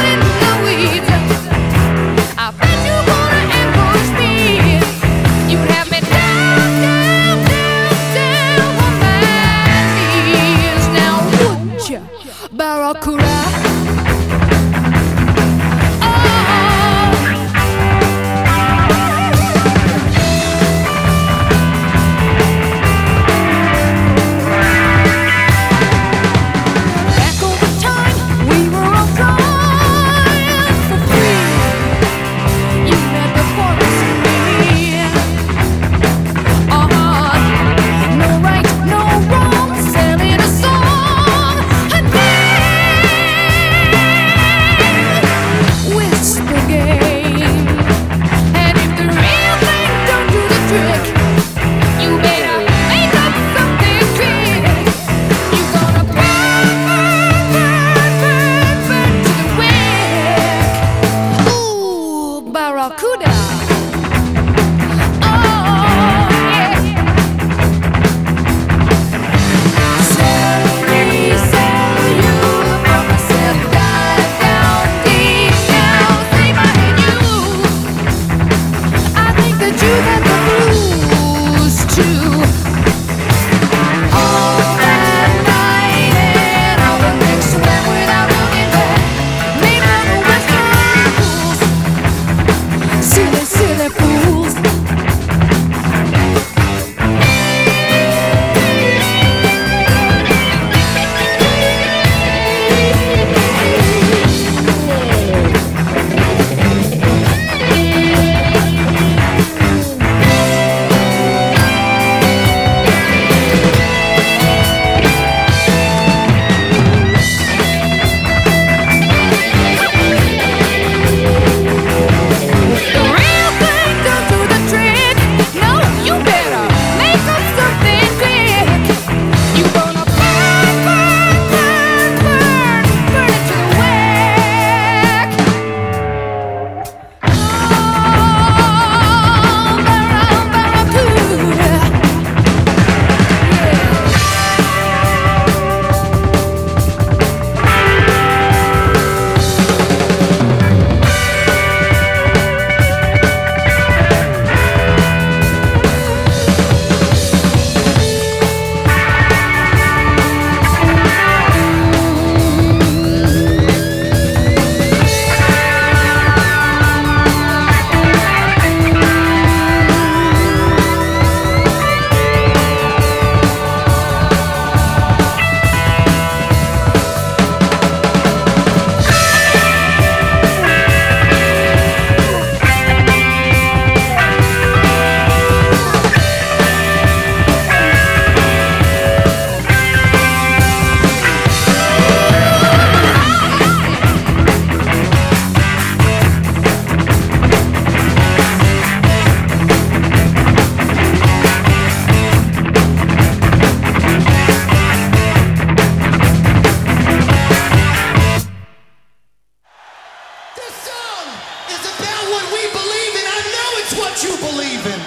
what we believe in. I know it's what you believe in.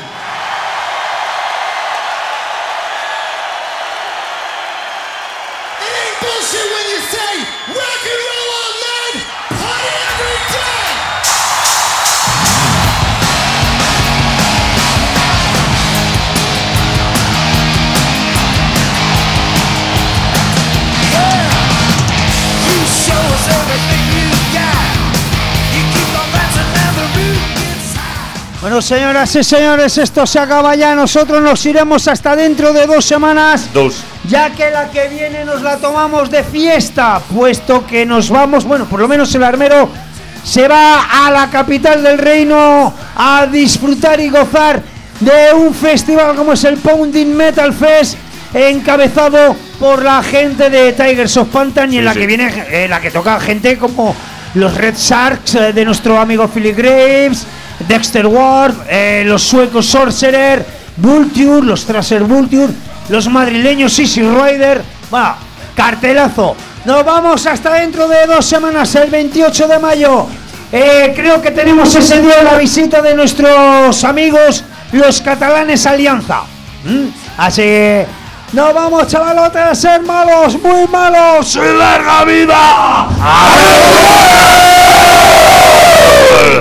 It ain't bullshit when you say rock and roll all night, party every day. You show us everything you got. You keep on dancing and the mood gets high. Bueno, señoras y señores, esto se acaba ya. Nosotros nos iremos hasta dentro de dos semanas. Dos. Ya que la que viene nos la tomamos de fiesta, puesto que nos vamos, bueno, por lo menos el armero se va a la capital del reino a disfrutar y gozar de un festival como es el Pounding Metal Fest, encabezado por la gente de Tigers of Pantan, y en Sí, la sí. que viene, eh, la que toca gente como los Red Sharks, eh, de nuestro amigo Philip Graves, Dexter Ward, eh, los suecos Sorcerer, Vulture, los Tracer Vulture, los madrileños Easy Rider. Va, cartelazo. Nos vamos hasta dentro de dos semanas, el veintiocho de mayo. Eh, creo que tenemos ese día la visita de nuestros amigos los catalanes Alianza. ¿Mm? Así que nos vamos, chavalotes, a ser malos, muy malos. ¡Y larga vida! ¡Adiós!